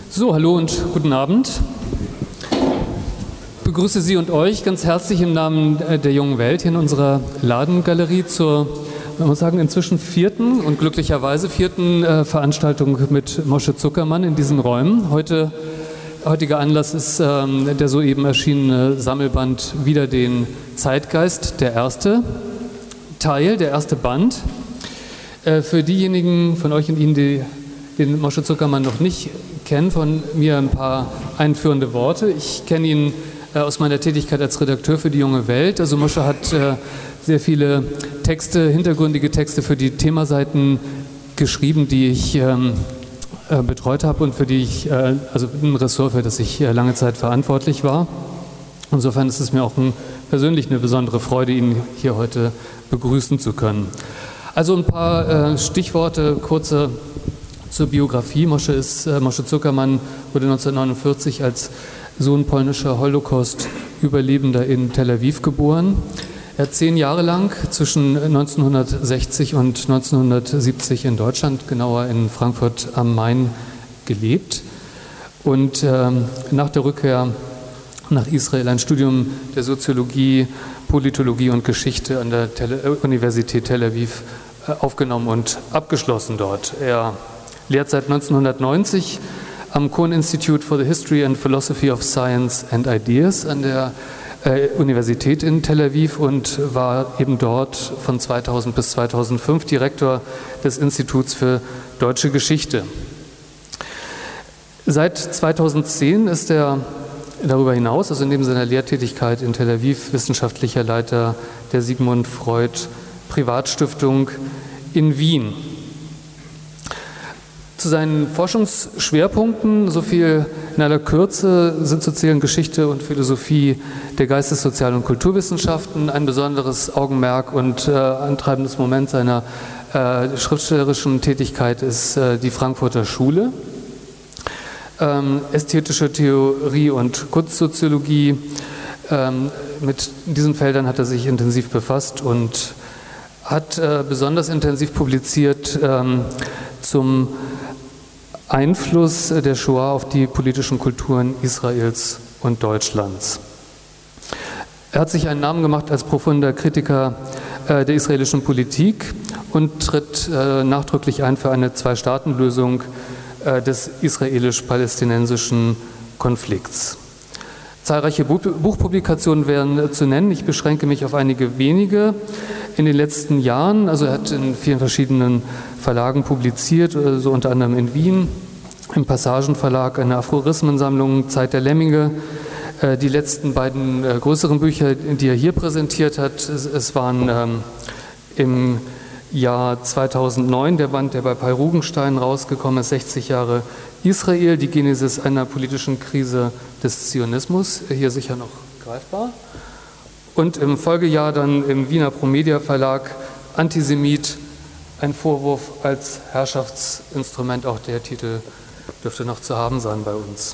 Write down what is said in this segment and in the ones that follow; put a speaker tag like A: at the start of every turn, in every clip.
A: So, hallo und guten Abend. Ich begrüße Sie und euch ganz herzlich im Namen der Jungen Welt hier in unserer Ladengalerie zur, man muss sagen, inzwischen vierten und glücklicherweise vierten Veranstaltung mit Moshe Zuckermann in diesen Räumen. Heutiger Anlass ist der soeben erschienene Sammelband Wider den Zeitgeist, der erste Teil, der erste Band. Für diejenigen von euch und Ihnen, die den Moshe Zuckermann noch nicht kennen, von mir ein paar einführende Worte. Ich kenne ihn aus meiner Tätigkeit als Redakteur für die Junge Welt. Also Moshe hat sehr viele Texte, hintergründige Texte für die Themaseiten geschrieben, die ich betreut habe und für die ich, also ein Ressort, für das ich lange Zeit verantwortlich war. Insofern ist es mir auch persönlich eine besondere Freude, ihn hier heute begrüßen zu können. Also ein paar Stichworte, kurze zur Biografie. Moshe Zuckermann wurde 1949 als Sohn polnischer Holocaust-Überlebender in Tel Aviv geboren. Er hat 10 Jahre lang zwischen 1960 und 1970 in Deutschland, genauer in Frankfurt am Main, gelebt und nach der Rückkehr nach Israel ein Studium der Soziologie, Politologie und Geschichte an der Universität Tel Aviv aufgenommen und abgeschlossen dort. Er lehrt seit 1990 am Cohen Institute for the History and Philosophy of Science and Ideas an der Universität in Tel Aviv und war eben dort von 2000 bis 2005 Direktor des Instituts für Deutsche Geschichte. Seit 2010 ist er darüber hinaus, also neben seiner Lehrtätigkeit in Tel Aviv, wissenschaftlicher Leiter der Sigmund Freud Privatstiftung in Wien. Zu seinen Forschungsschwerpunkten, so viel in aller Kürze, sind zu zählen Geschichte und Philosophie der Geistes-, Sozial- und Kulturwissenschaften. Ein besonderes Augenmerk und antreibendes Moment seiner schriftstellerischen Tätigkeit ist die Frankfurter Schule. Ästhetische Theorie und Kunstsoziologie. Mit diesen Feldern hat er sich intensiv befasst und hat besonders intensiv publiziert zum Einfluss der Shoah auf die politischen Kulturen Israels und Deutschlands. Er hat sich einen Namen gemacht als profunder Kritiker der israelischen Politik und tritt nachdrücklich ein für eine Zwei-Staaten-Lösung des israelisch-palästinensischen Konflikts. Zahlreiche Buchpublikationen wären zu nennen. Ich beschränke mich auf einige wenige. In den letzten Jahren, also er hat in vielen verschiedenen Verlagen publiziert, so unter anderem in Wien, im Passagenverlag eine Aphorismensammlung Zeit der Lemminge. Die letzten beiden größeren Bücher, die er hier präsentiert hat, es waren im Jahr 2009 der Band, der bei Paul Rugenstein rausgekommen ist, 60 Jahre Israel, die Genesis einer politischen Krise des Zionismus, hier sicher noch greifbar. Und im Folgejahr dann im Wiener Promedia Verlag Antisemit, ein Vorwurf als Herrschaftsinstrument, auch der Titel dürfte noch zu haben sein bei uns.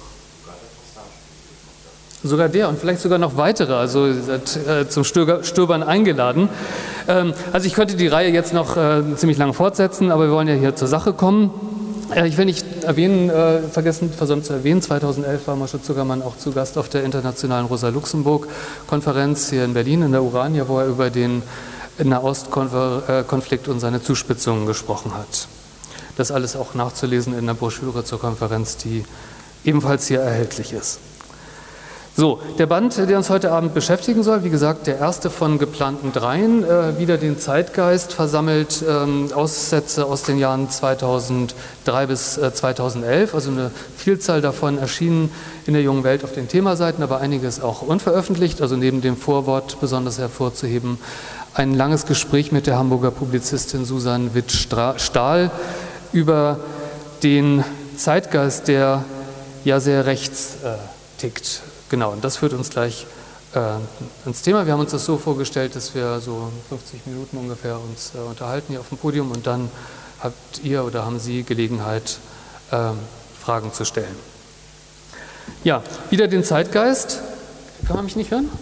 A: Sogar der und vielleicht sogar noch weitere, also ihr seid zum Stöbern eingeladen. Also ich könnte die Reihe jetzt noch ziemlich lange fortsetzen, aber wir wollen ja hier zur Sache kommen. Ich will nicht versäumt zu erwähnen, 2011 war Moshe Zuckermann auch zu Gast auf der internationalen Rosa-Luxemburg-Konferenz hier in Berlin, in der Urania, wo er über den Nahostkonflikt und seine Zuspitzungen gesprochen hat. Das alles auch nachzulesen in der Broschüre zur Konferenz, die ebenfalls hier erhältlich ist. So, der Band, der uns heute Abend beschäftigen soll, wie gesagt, der erste von geplanten 3, Wider den Zeitgeist, versammelt Aussätze aus den Jahren 2003 bis 2011, also eine Vielzahl davon erschienen in der Jungen Welt auf den Themaseiten, aber einiges auch unveröffentlicht, also neben dem Vorwort besonders hervorzuheben, ein langes Gespräch mit der Hamburger Publizistin Susan Witt-Stahl über den Zeitgeist, der ja sehr rechts tickt. Genau, und das führt uns gleich ins Thema. Wir haben uns das so vorgestellt, dass wir so 50 Minuten ungefähr uns unterhalten hier auf dem Podium und dann habt ihr oder haben Sie Gelegenheit, Fragen zu stellen. Ja, wieder den Zeitgeist. Kann man mich nicht hören?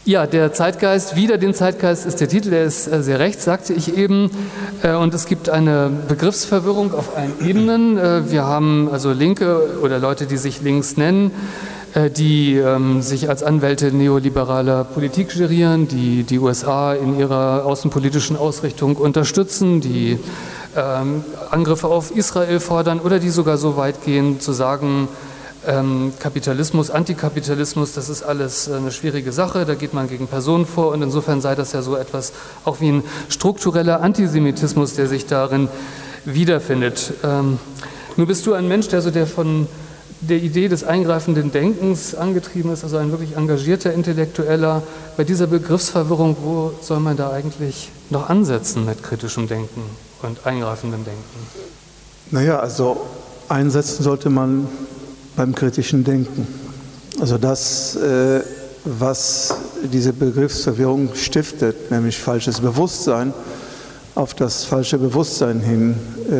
A: Ja, der Zeitgeist, wieder den Zeitgeist ist der Titel, der ist sehr rechts, sagte ich eben. Und es gibt eine Begriffsverwirrung auf allen Ebenen. Wir haben also Linke oder Leute, die sich links nennen, die sich als Anwälte neoliberaler Politik gerieren, die die USA in ihrer außenpolitischen Ausrichtung unterstützen, die Angriffe auf Israel fordern oder die sogar so weit gehen zu sagen, Kapitalismus, Antikapitalismus, das ist alles eine schwierige Sache, da geht man gegen Personen vor und insofern sei das ja so etwas auch wie ein struktureller Antisemitismus, der sich darin wiederfindet. Nun bist du ein Mensch, der von der Idee des eingreifenden Denkens angetrieben ist, also ein wirklich engagierter Intellektueller. Bei dieser Begriffsverwirrung, wo soll man da eigentlich noch ansetzen mit kritischem Denken und eingreifendem Denken?
B: Naja, also einsetzen sollte man beim kritischen Denken. Also das, was diese Begriffsverwirrung stiftet, nämlich falsches Bewusstsein, auf das falsche Bewusstsein hin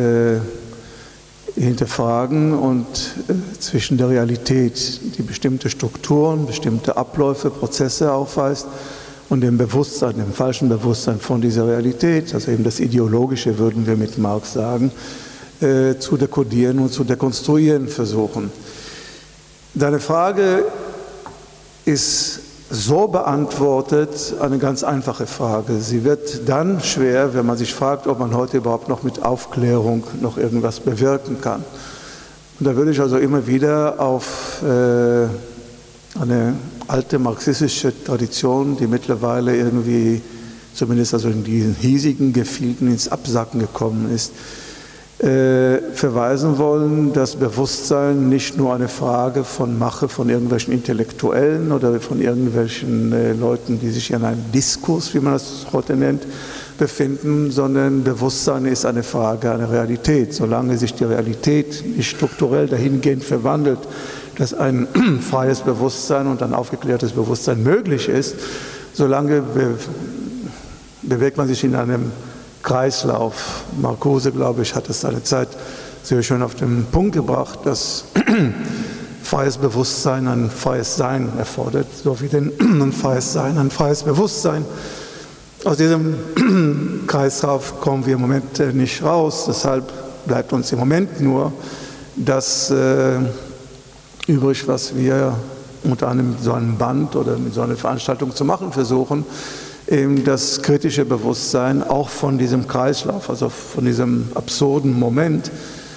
B: hinterfragen und zwischen der Realität, die bestimmte Strukturen, bestimmte Abläufe, Prozesse aufweist, und dem Bewusstsein, dem falschen Bewusstsein von dieser Realität, also eben das Ideologische, würden wir mit Marx sagen, zu dekodieren und zu dekonstruieren versuchen. Deine Frage ist so beantwortet, eine ganz einfache Frage. Sie wird dann schwer, wenn man sich fragt, ob man heute überhaupt noch mit Aufklärung noch irgendwas bewirken kann. Und da würde ich also immer wieder auf eine alte marxistische Tradition, die mittlerweile irgendwie, zumindest also in diesen hiesigen Gefilden, ins Absacken gekommen ist, verweisen wollen, dass Bewusstsein nicht nur eine Frage von Mache von irgendwelchen Intellektuellen oder von irgendwelchen Leuten, die sich in einem Diskurs, wie man das heute nennt, befinden, sondern Bewusstsein ist eine Frage einer Realität. Solange sich die Realität nicht strukturell dahingehend verwandelt, dass ein freies Bewusstsein und ein aufgeklärtes Bewusstsein möglich ist, solange bewegt man sich in einem Kreislauf. Marcuse, glaube ich, hat es seine Zeit sehr schön auf den Punkt gebracht, dass freies Bewusstsein ein freies Sein erfordert, so wie ein freies Sein ein freies Bewusstsein. Aus diesem Kreislauf kommen wir im Moment nicht raus, deshalb bleibt uns im Moment nur das übrig, was wir unter einem so einem Band oder mit so einer Veranstaltung zu machen versuchen, eben das kritische Bewusstsein auch von diesem Kreislauf, also von diesem absurden Moment,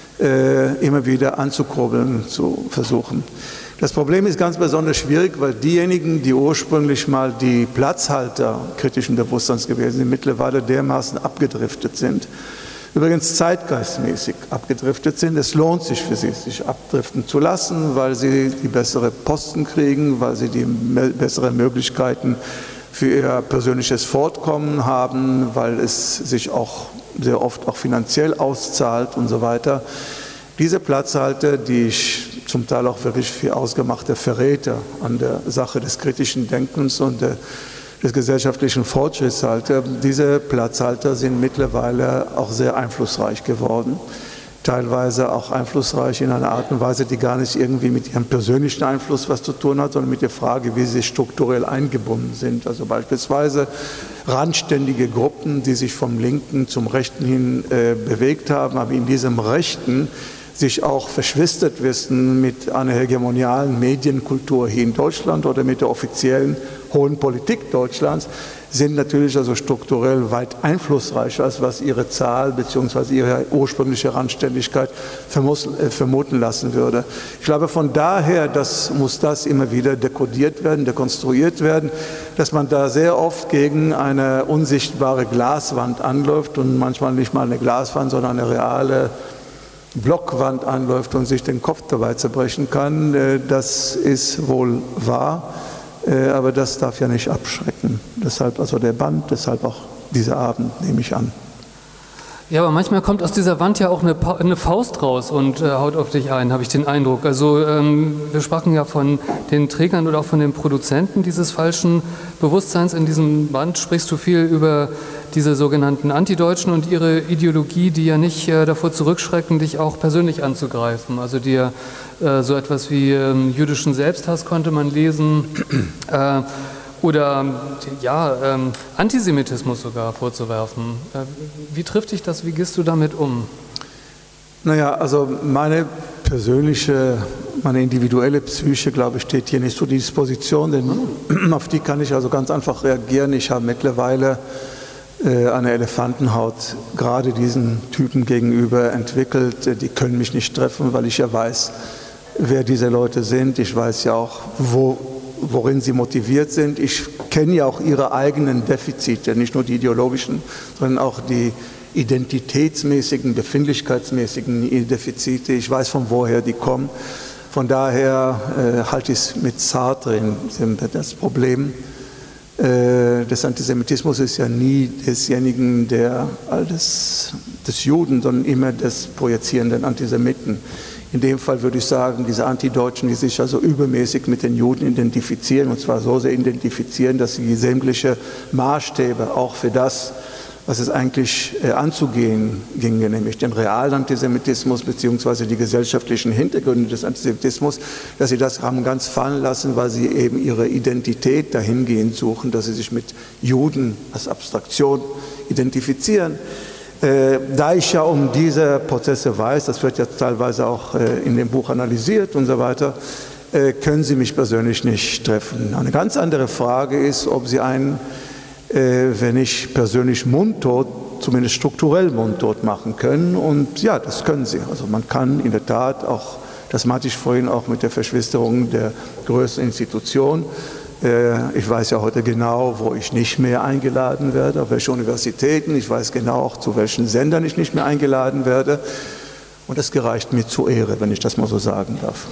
B: immer wieder anzukurbeln, zu versuchen. Das Problem ist ganz besonders schwierig, weil diejenigen, die ursprünglich mal die Platzhalter kritischen Bewusstseins gewesen sind, mittlerweile dermaßen abgedriftet sind. Übrigens zeitgeistmäßig abgedriftet sind. Es lohnt sich für sie, sich abdriften zu lassen, weil sie die bessere Posten kriegen, weil sie die besseren Möglichkeiten für ihr persönliches Fortkommen haben, weil es sich auch sehr oft auch finanziell auszahlt und so weiter. Diese Platzhalter, die ich zum Teil auch wirklich für ausgemachte Verräter an der Sache des kritischen Denkens und des gesellschaftlichen Fortschritts halte, diese Platzhalter sind mittlerweile auch sehr einflussreich geworden. Teilweise auch einflussreich in einer Art und Weise, die gar nicht irgendwie mit ihrem persönlichen Einfluss was zu tun hat, sondern mit der Frage, wie sie strukturell eingebunden sind. Also beispielsweise randständige Gruppen, die sich vom Linken zum Rechten hin bewegt haben, aber in diesem Rechten sich auch verschwistert wissen mit einer hegemonialen Medienkultur hier in Deutschland oder mit der offiziellen hohen Politik Deutschlands, sind natürlich also strukturell weit einflussreicher, als was ihre Zahl bzw. ihre ursprüngliche Randständigkeit vermuten lassen würde. Ich glaube, von daher muss das immer wieder dekodiert werden, dekonstruiert werden, dass man da sehr oft gegen eine unsichtbare Glaswand anläuft und manchmal nicht mal eine Glaswand, sondern eine reale Blockwand anläuft und sich den Kopf dabei zerbrechen kann. Das ist wohl wahr. Aber das darf ja nicht abschrecken. Deshalb also der Band, deshalb auch dieser Abend, nehme ich an.
A: Ja, aber manchmal kommt aus dieser Wand ja auch eine Faust raus und haut auf dich ein, habe ich den Eindruck. Also wir sprachen ja von den Trägern oder auch von den Produzenten dieses falschen Bewusstseins. In diesem Band sprichst du viel über diese sogenannten Antideutschen und ihre Ideologie, die ja nicht davor zurückschrecken, dich auch persönlich anzugreifen. Also dir so etwas wie jüdischen Selbsthass konnte man lesen oder ja, Antisemitismus sogar vorzuwerfen. Wie trifft dich das? Wie gehst du damit um?
B: Naja, also meine individuelle Psyche, glaube ich, steht hier nicht zur Disposition, denn auf die kann ich also ganz einfach reagieren. Ich habe mittlerweile eine Elefantenhaut gerade diesen Typen gegenüber entwickelt. Die können mich nicht treffen, weil ich ja weiß, wer diese Leute sind. Ich weiß ja auch, worin sie motiviert sind. Ich kenne ja auch ihre eigenen Defizite, nicht nur die ideologischen, sondern auch die identitätsmäßigen, befindlichkeitsmäßigen Defizite. Ich weiß, von woher die kommen. Von daher halte ich es mit Sartre. Das Problem des Antisemitismus ist ja nie desjenigen, des Juden, sondern immer des projizierenden Antisemiten. In dem Fall würde ich sagen, diese Antideutschen, die sich also übermäßig mit den Juden identifizieren, und zwar so sehr identifizieren, dass sie sämtliche Maßstäbe auch für das, was es eigentlich anzugehen ginge, nämlich den realen Antisemitismus bzw. die gesellschaftlichen Hintergründe des Antisemitismus, dass sie das haben ganz fallen lassen, weil sie eben ihre Identität dahingehend suchen, dass sie sich mit Juden als Abstraktion identifizieren. Da ich ja um diese Prozesse weiß, das wird ja teilweise auch in dem Buch analysiert und so weiter, können Sie mich persönlich nicht treffen. Eine ganz andere Frage ist, ob Sie einen, wenn nicht persönlich mundtot, zumindest strukturell mundtot machen können. Und ja, das können Sie. Also man kann in der Tat auch, das meinte ich vorhin auch mit der Verschwisterung der größten Institution. Ich weiß ja heute genau, wo ich nicht mehr eingeladen werde, auf welche Universitäten. Ich weiß genau auch, zu welchen Sendern ich nicht mehr eingeladen werde. Und das gereicht mir zur Ehre, wenn ich das mal so sagen darf.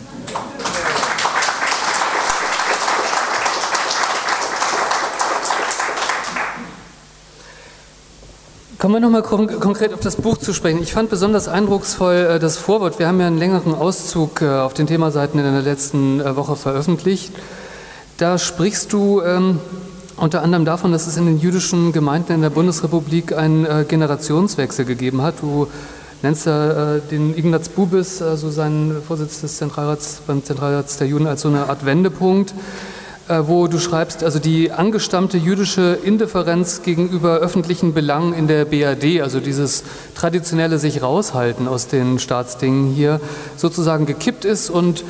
A: Kommen wir nochmal konkret auf das Buch zu sprechen. Ich fand besonders eindrucksvoll das Vorwort. Wir haben ja einen längeren Auszug auf den Themaseiten in der letzten Woche veröffentlicht. Da sprichst du unter anderem davon, dass es in den jüdischen Gemeinden in der Bundesrepublik einen Generationswechsel gegeben hat. Du nennst ja den Ignaz Bubis, also seinen Vorsitz des Zentralrats beim Zentralrat der Juden, als so eine Art Wendepunkt, wo du schreibst, also die angestammte jüdische Indifferenz gegenüber öffentlichen Belangen in der BRD, also dieses traditionelle sich raushalten aus den Staatsdingen hier, sozusagen gekippt ist und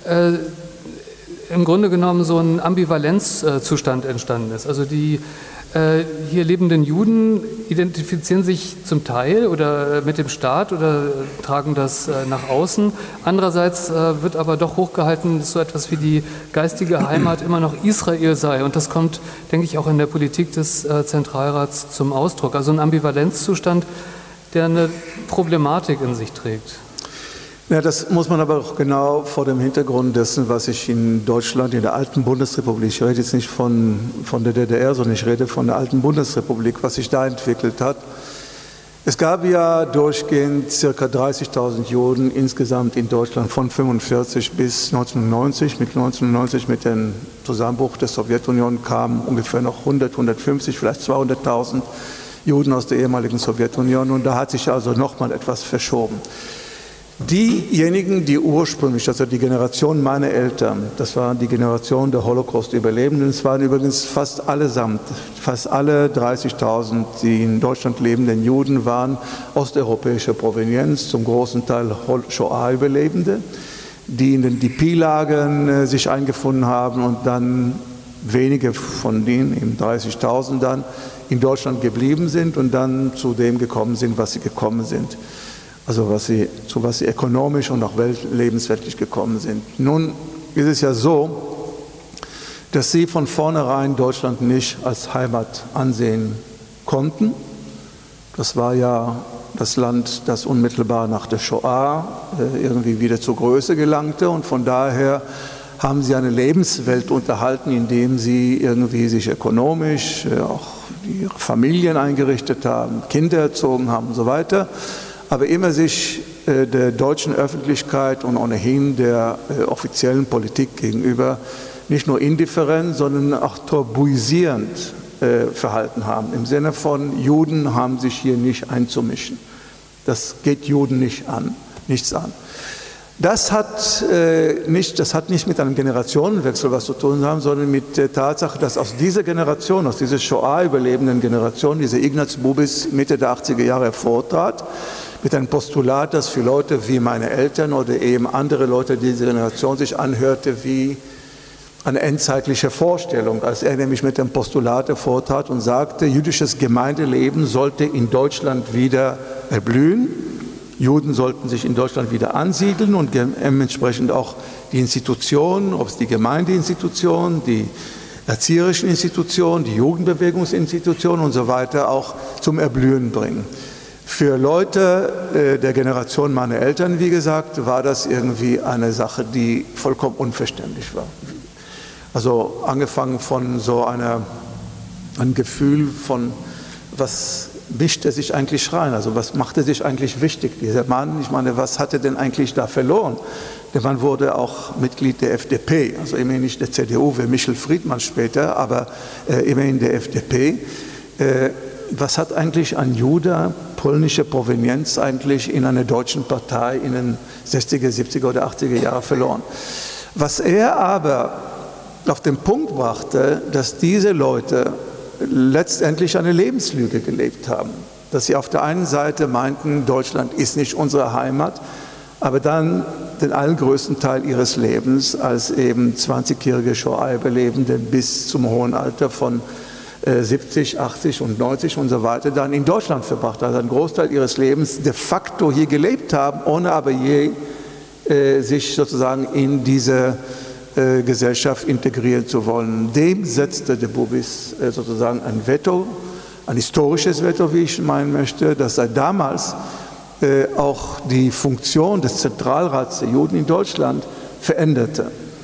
A: im Grunde genommen so ein Ambivalenzzustand entstanden ist. Also die hier lebenden Juden identifizieren sich zum Teil oder mit dem Staat oder tragen das nach außen. Andererseits wird aber doch hochgehalten, dass so etwas wie die geistige Heimat immer noch Israel sei. Und das kommt, denke ich, auch in der Politik des Zentralrats zum Ausdruck. Also ein Ambivalenzzustand, der eine Problematik in sich trägt.
B: Ja, das muss man aber auch genau vor dem Hintergrund dessen, was sich in Deutschland, in der alten Bundesrepublik, ich rede jetzt nicht von der DDR, sondern ich rede von der alten Bundesrepublik, was sich da entwickelt hat. Es gab ja durchgehend ca. 30.000 Juden insgesamt in Deutschland von 1945 bis 1990. Mit 1990, mit dem Zusammenbruch der Sowjetunion, kamen ungefähr noch 100, 150, vielleicht 200.000 Juden aus der ehemaligen Sowjetunion. Und da hat sich also nochmal etwas verschoben. Diejenigen, die ursprünglich, also die Generation meiner Eltern, das war die Generation der Holocaust-Überlebenden, es waren übrigens fast alle 30.000, die in Deutschland lebenden Juden waren osteuropäischer Provenienz, zum großen Teil Shoah-Überlebende, die in den DP-Lagern sich eingefunden haben und dann wenige von denen, eben 30.000 dann, in Deutschland geblieben sind und dann zu dem gekommen sind, was sie gekommen sind. Also was sie ökonomisch und auch lebensweltlich gekommen sind. Nun ist es ja so, dass sie von vornherein Deutschland nicht als Heimat ansehen konnten. Das war ja das Land, das unmittelbar nach der Shoah irgendwie wieder zur Größe gelangte, und von daher haben sie eine Lebenswelt unterhalten, indem sie irgendwie sich ökonomisch auch ihre Familien eingerichtet haben, Kinder erzogen haben und so weiter. Aber immer sich der deutschen Öffentlichkeit und ohnehin der offiziellen Politik gegenüber nicht nur indifferent, sondern auch tabuisierend verhalten haben. Im Sinne von, Juden haben sich hier nicht einzumischen. Das geht Juden nichts an. Das hat nicht mit einem Generationenwechsel was zu tun haben, sondern mit der Tatsache, dass aus dieser Generation, aus dieser Shoah-überlebenden Generation, dieser Ignaz Bubis Mitte der 80er Jahre hervortrat, mit einem Postulat, das für Leute wie meine Eltern oder eben andere Leute dieser Generation sich anhörte wie eine endzeitliche Vorstellung, als er nämlich mit dem Postulat hervortrat und sagte, jüdisches Gemeindeleben sollte in Deutschland wieder erblühen. Juden sollten sich in Deutschland wieder ansiedeln und dementsprechend auch die Institutionen, ob es die Gemeindeinstitutionen, die erzieherischen Institutionen, die Jugendbewegungsinstitutionen und so weiter auch zum Erblühen bringen. Für Leute der Generation meiner Eltern, wie gesagt, war das irgendwie eine Sache, die vollkommen unverständlich war. Also angefangen von so einem Gefühl von, was mischt er sich eigentlich rein? Also was macht er sich eigentlich wichtig? Dieser Mann, ich meine, was hat er denn eigentlich da verloren? Der Mann wurde auch Mitglied der FDP, also immerhin nicht der CDU wie Michel Friedmann später, aber immerhin der FDP. Was hat eigentlich ein Jude polnischer Provenienz eigentlich in einer deutschen Partei in den 60er, 70er oder 80er Jahren verloren? Was er aber auf den Punkt brachte, dass diese Leute letztendlich eine Lebenslüge gelebt haben. Dass sie auf der einen Seite meinten, Deutschland ist nicht unsere Heimat, aber dann den allergrößten Teil ihres Lebens als eben 20-jährige Shoah-Überlebende bis zum hohen Alter von 70, 80 und 90 und so weiter dann in Deutschland verbracht, also einen Großteil ihres Lebens de facto hier gelebt haben, ohne aber je sich sozusagen in diese Gesellschaft integrieren zu wollen. Dem setzte de Bubis sozusagen ein Veto, ein historisches Veto, wie ich meinen möchte, das seit damals auch die Funktion des Zentralrats der Juden in Deutschland veränderte.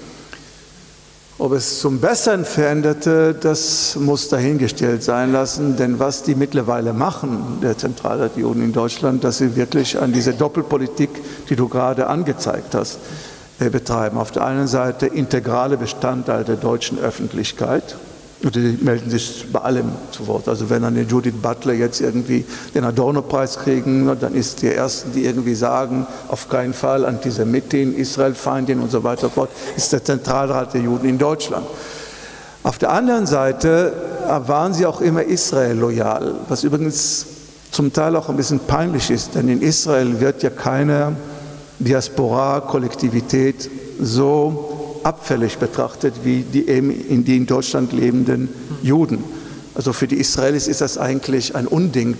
B: Ob es zum Besseren veränderte, das muss dahingestellt sein lassen, denn was die mittlerweile machen, der Zentralrat der Juden in Deutschland, dass sie wirklich an diese Doppelpolitik, die du gerade angezeigt hast, betreiben. Auf der einen Seite integrale Bestandteil der deutschen Öffentlichkeit, und die melden sich bei allem zu Wort. Also wenn eine Judith Butler jetzt irgendwie den Adorno-Preis kriegen, dann ist die Ersten, die irgendwie sagen, auf keinen Fall Antisemitin, Israelfeindin und so weiter und so fort, ist der Zentralrat der Juden in Deutschland. Auf der anderen Seite waren sie auch immer Israel loyal, was übrigens zum Teil auch ein bisschen peinlich ist, denn in Israel wird ja keine Diaspora, Kollektivität so abfällig betrachtet wie die in Deutschland lebenden Juden. Also für die Israelis ist das eigentlich ein Unding,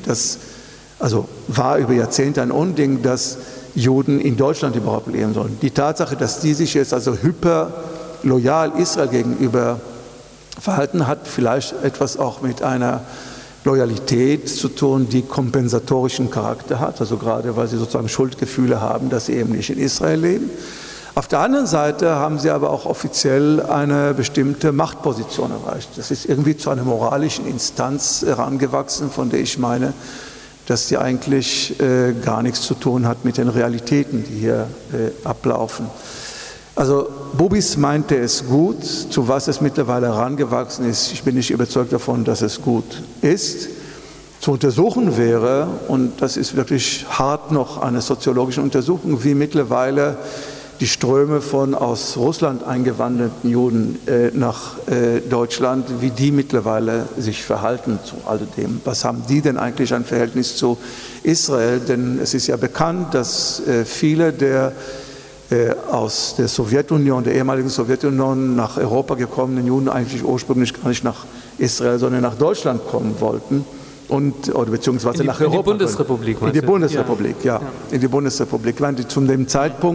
B: war über Jahrzehnte ein Unding, dass Juden in Deutschland überhaupt leben sollen. Die Tatsache, dass die sich jetzt also hyperloyal Israel gegenüber verhalten, hat vielleicht etwas auch mit einer Loyalität zu tun, die kompensatorischen Charakter hat, also gerade weil sie sozusagen Schuldgefühle haben, dass sie eben nicht in Israel leben. Auf der anderen Seite haben sie aber auch offiziell eine bestimmte Machtposition erreicht. Das ist irgendwie zu einer moralischen Instanz herangewachsen, von der ich meine, dass sie eigentlich gar nichts zu tun hat mit den Realitäten, die hier ablaufen. Also Bubis meinte es gut, zu was es mittlerweile herangewachsen ist. Ich bin nicht überzeugt davon, dass es gut ist. Zu untersuchen wäre, und das ist wirklich hart noch eine soziologische Untersuchung, wie mittlerweile die Ströme von aus Russland eingewanderten Juden nach Deutschland, wie die mittlerweile sich verhalten zu alledem. Was haben die denn eigentlich ein Verhältnis zu Israel? Denn es ist ja bekannt, dass viele der aus der Sowjetunion, der ehemaligen Sowjetunion nach Europa gekommenen Juden eigentlich ursprünglich gar nicht nach Israel, sondern nach Deutschland kommen wollten. Oder beziehungsweise nach Europa.
A: In die Bundesrepublik.
B: In die Bundesrepublik, ja. In die Bundesrepublik. Zu dem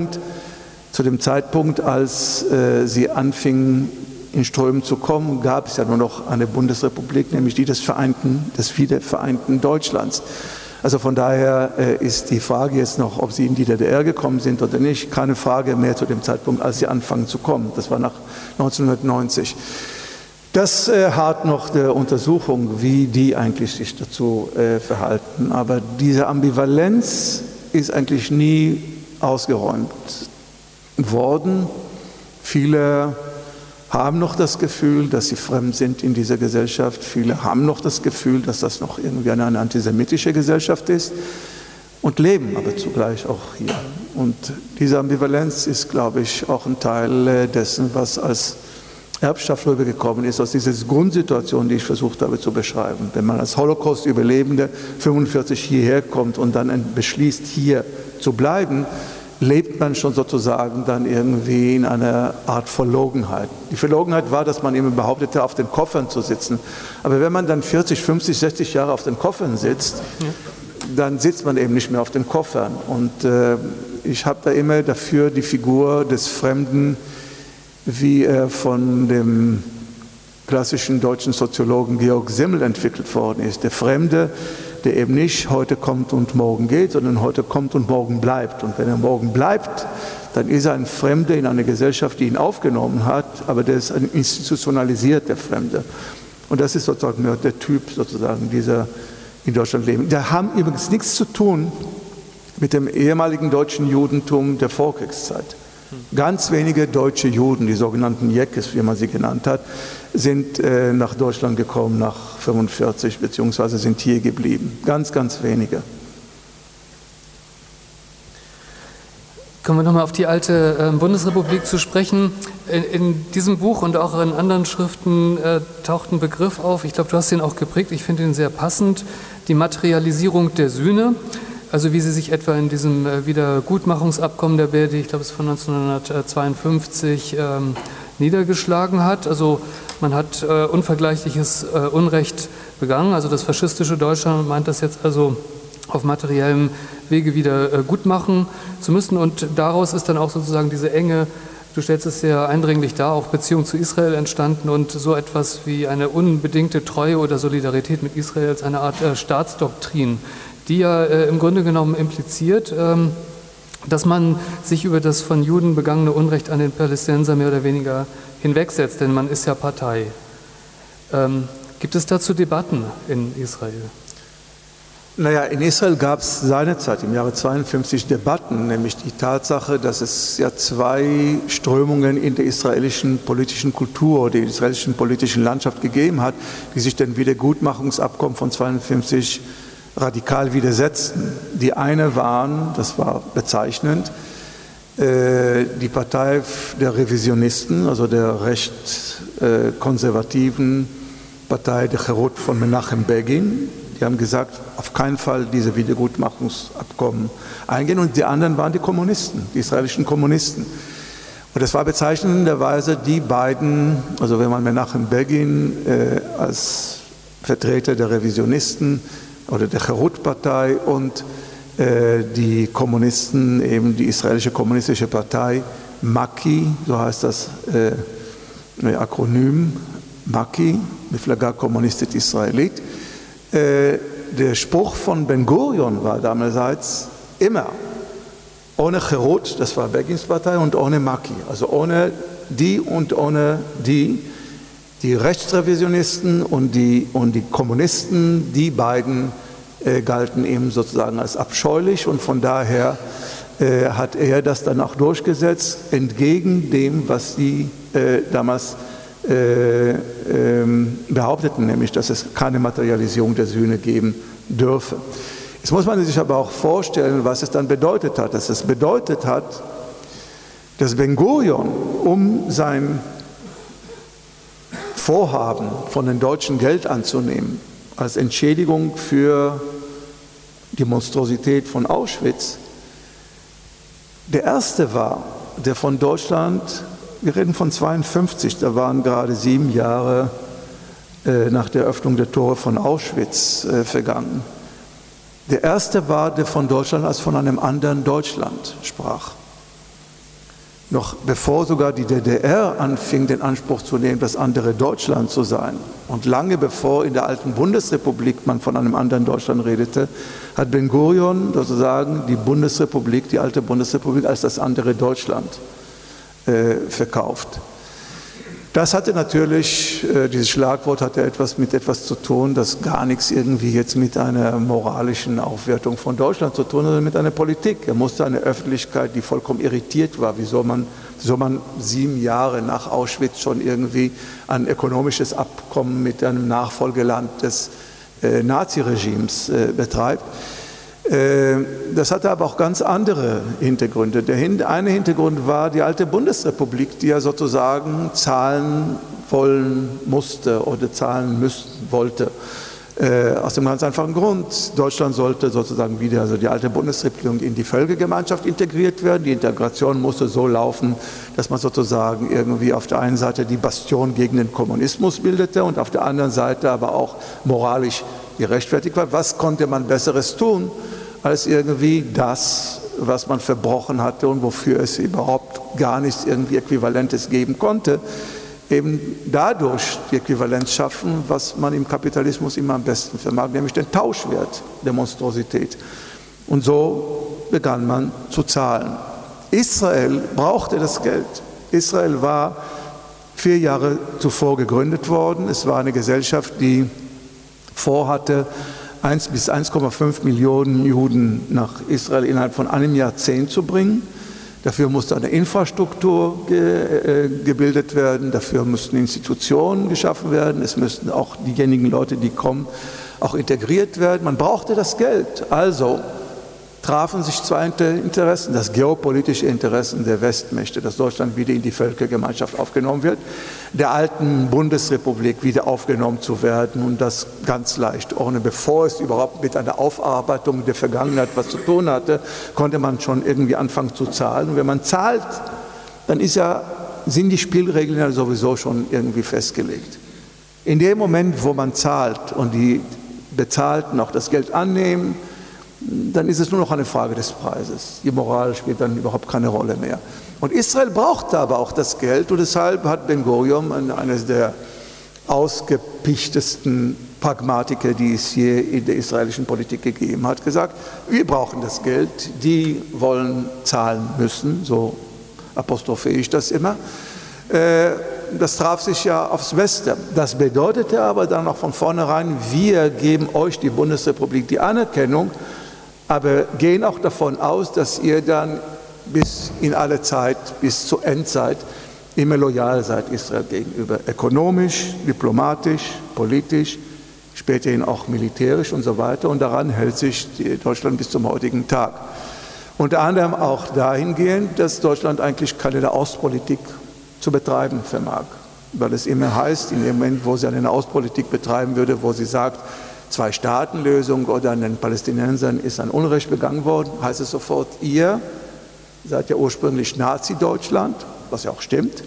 B: Zeitpunkt, als sie anfingen, in Strömen zu kommen, gab es ja nur noch eine Bundesrepublik, nämlich die des wiedervereinten Deutschlands. Also von daher ist die Frage jetzt noch, ob sie in die DDR gekommen sind oder nicht, keine Frage mehr zu dem Zeitpunkt, als sie anfangen zu kommen. Das war nach 1990. Das harrt noch der Untersuchung, wie die eigentlich sich dazu verhalten. Aber diese Ambivalenz ist eigentlich nie ausgeräumt worden. Viele haben noch das Gefühl, dass sie fremd sind in dieser Gesellschaft. Viele haben noch das Gefühl, dass das noch irgendwie eine antisemitische Gesellschaft ist. und leben aber zugleich auch hier. Und diese Ambivalenz ist, glaube ich, auch ein Teil dessen, was als Erbschaft rübergekommen ist, aus dieser Grundsituation, die ich versucht habe zu beschreiben. Wenn man als Holocaust-Überlebende 45 hierher kommt und dann beschließt, hier zu bleiben, lebt man schon sozusagen dann irgendwie in einer Art Verlogenheit. Die Verlogenheit war, dass man eben behauptete, auf den Koffern zu sitzen. Aber wenn man dann 40, 50, 60 Jahre auf den Koffern sitzt, dann sitzt man eben nicht mehr auf den Koffern. Und ich habe da immer dafür die Figur des Fremden, wie er von dem klassischen deutschen Soziologen Georg Simmel entwickelt worden ist. Der Fremde, der eben nicht heute kommt und morgen geht, sondern heute kommt und morgen bleibt. Und wenn er morgen bleibt, dann ist er ein Fremder in einer Gesellschaft, die ihn aufgenommen hat, aber der ist ein institutionalisiert, der Fremde. Und das ist sozusagen der Typ sozusagen dieser in Deutschland leben. Die haben übrigens nichts zu tun mit dem ehemaligen deutschen Judentum der Vorkriegszeit. Ganz wenige deutsche Juden, die sogenannten Jeckes, wie man sie genannt hat, sind nach Deutschland gekommen nach 1945, beziehungsweise sind hier geblieben. Ganz, ganz wenige.
A: Kommen wir nochmal auf die alte Bundesrepublik zu sprechen. In diesem Buch und auch in anderen Schriften taucht ein Begriff auf, ich glaube, du hast ihn auch geprägt, ich finde ihn sehr passend, die Materialisierung der Sühne. Also wie sie sich etwa in diesem Wiedergutmachungsabkommen der BRD, ich glaube es ist von 1952, niedergeschlagen hat. Also man hat unvergleichliches Unrecht begangen. Also das faschistische Deutschland meint das jetzt also auf materiellem Wege wieder gut machen zu müssen. Und daraus ist dann auch sozusagen diese enge, du stellst es sehr eindringlich dar, auch Beziehung zu Israel entstanden und so etwas wie eine unbedingte Treue oder Solidarität mit Israel als eine Art Staatsdoktrin, die ja im Grunde genommen impliziert, dass man sich über das von Juden begangene Unrecht an den Palästinensern mehr oder weniger hinwegsetzt, denn man ist ja Partei. Gibt es dazu Debatten in Israel?
B: Naja, in Israel gab es seinerzeit im Jahre 1952 Debatten, nämlich die Tatsache, dass es ja zwei Strömungen in der israelischen politischen Kultur, der israelischen politischen Landschaft gegeben hat, die sich dem Wiedergutmachungsabkommen von 1952 radikal widersetzten. Die eine waren, das war bezeichnend, die Partei der Revisionisten, also der recht konservativen Partei der Cherut von Menachem Begin. Die haben gesagt, auf keinen Fall diese Wiedergutmachungsabkommen eingehen. Und die anderen waren die Kommunisten, die israelischen Kommunisten. Und das war bezeichnenderweise die beiden, also wenn man Menachem Begin als Vertreter der Revisionisten oder der Cherut-Partei und die Kommunisten, eben die israelische kommunistische Partei, Maki, so heißt das Akronym, Maki, Miflaga Kommunistit Israelit. Der Spruch von Ben-Gurion war damals immer, ohne Cherut, das war Begins Partei, und ohne Maki, also ohne die und ohne die Rechtsrevisionisten und die Kommunisten, die beiden galten eben sozusagen als abscheulich und von daher hat er das dann auch durchgesetzt, entgegen dem, was die damals behaupteten, nämlich, dass es keine Materialisierung der Sühne geben dürfe. Jetzt muss man sich aber auch vorstellen, was es dann bedeutet hat. Dass es bedeutet hat, dass Ben-Gurion, um sein Vorhaben, von den Deutschen Geld anzunehmen, als Entschädigung für die Monstrosität von Auschwitz, der erste war, der von Deutschland, wir reden von 1952, da waren gerade 7 Jahre nach der Öffnung der Tore von Auschwitz vergangen. Der erste war, der von Deutschland als von einem anderen Deutschland sprach. Noch bevor sogar die DDR anfing, den Anspruch zu nehmen, das andere Deutschland zu sein. Und lange bevor in der alten Bundesrepublik man von einem anderen Deutschland redete, hat Ben-Gurion sozusagen die Bundesrepublik, die alte Bundesrepublik, als das andere Deutschland verkauft. Das hatte natürlich, dieses Schlagwort hatte etwas mit etwas zu tun, das gar nichts irgendwie jetzt mit einer moralischen Aufwertung von Deutschland zu tun hat, sondern mit einer Politik. Er musste eine Öffentlichkeit, die vollkommen irritiert war, wieso man 7 Jahre nach Auschwitz schon irgendwie ein ökonomisches Abkommen mit einem Nachfolgeland des Naziregimes betreibt. Das hatte aber auch ganz andere Hintergründe. Der eine Hintergrund war die alte Bundesrepublik, die ja sozusagen zahlen wollen musste oder zahlen wollte. Aus dem ganz einfachen Grund, Deutschland sollte sozusagen wieder, also die alte Bundesrepublik, in die Völkergemeinschaft integriert werden. Die Integration musste so laufen, dass man sozusagen irgendwie auf der einen Seite die Bastion gegen den Kommunismus bildete und auf der anderen Seite aber auch moralisch gerechtfertigt war. Was konnte man Besseres tun, als irgendwie das, was man verbrochen hatte und wofür es überhaupt gar nichts irgendwie Äquivalentes geben konnte, eben dadurch die Äquivalenz schaffen, was man im Kapitalismus immer am besten vermag, nämlich den Tauschwert der Monstrosität. Und so begann man zu zahlen. Israel brauchte das Geld. Israel war 4 Jahre zuvor gegründet worden. Es war eine Gesellschaft, die vorhatte, 1 bis 1,5 Millionen Juden nach Israel innerhalb von einem Jahrzehnt zu bringen. Dafür musste eine Infrastruktur gebildet werden, dafür mussten Institutionen geschaffen werden, es müssten auch diejenigen Leute, die kommen, auch integriert werden. Man brauchte das Geld. Also trafen sich zwei Interessen, das geopolitische Interessen der Westmächte, dass Deutschland wieder in die Völkergemeinschaft aufgenommen wird, der alten Bundesrepublik wieder aufgenommen zu werden und das ganz leicht, ohne bevor es überhaupt mit einer Aufarbeitung der Vergangenheit was zu tun hatte, konnte man schon irgendwie anfangen zu zahlen. Und wenn man zahlt, dann sind die Spielregeln ja sowieso schon irgendwie festgelegt. In dem Moment, wo man zahlt und die Bezahlten auch das Geld annehmen, dann ist es nur noch eine Frage des Preises. Die Moral spielt dann überhaupt keine Rolle mehr. Und Israel brauchte aber auch das Geld und deshalb hat Ben-Gurion, eines der ausgepichtesten Pragmatiker, die es je in der israelischen Politik gegeben hat, gesagt, wir brauchen das Geld, die wollen zahlen müssen, so apostrophiere ich das immer. Das traf sich ja aufs Westen. Das bedeutete aber dann auch von vornherein, wir geben euch, die Bundesrepublik, die Anerkennung, aber gehen auch davon aus, dass ihr dann bis in alle Zeit, bis zur Endzeit, immer loyal seid Israel gegenüber. Ökonomisch, diplomatisch, politisch, späterhin auch militärisch und so weiter. Und daran hält sich Deutschland bis zum heutigen Tag. Unter anderem auch dahingehend, dass Deutschland eigentlich keine Nahostpolitik zu betreiben vermag. Weil es immer heißt, in dem Moment, wo sie eine Nahostpolitik betreiben würde, wo sie sagt, Zwei-Staaten-Lösung oder an den Palästinensern ist ein Unrecht begangen worden, heißt es sofort, ihr seid ja ursprünglich Nazi-Deutschland, was ja auch stimmt.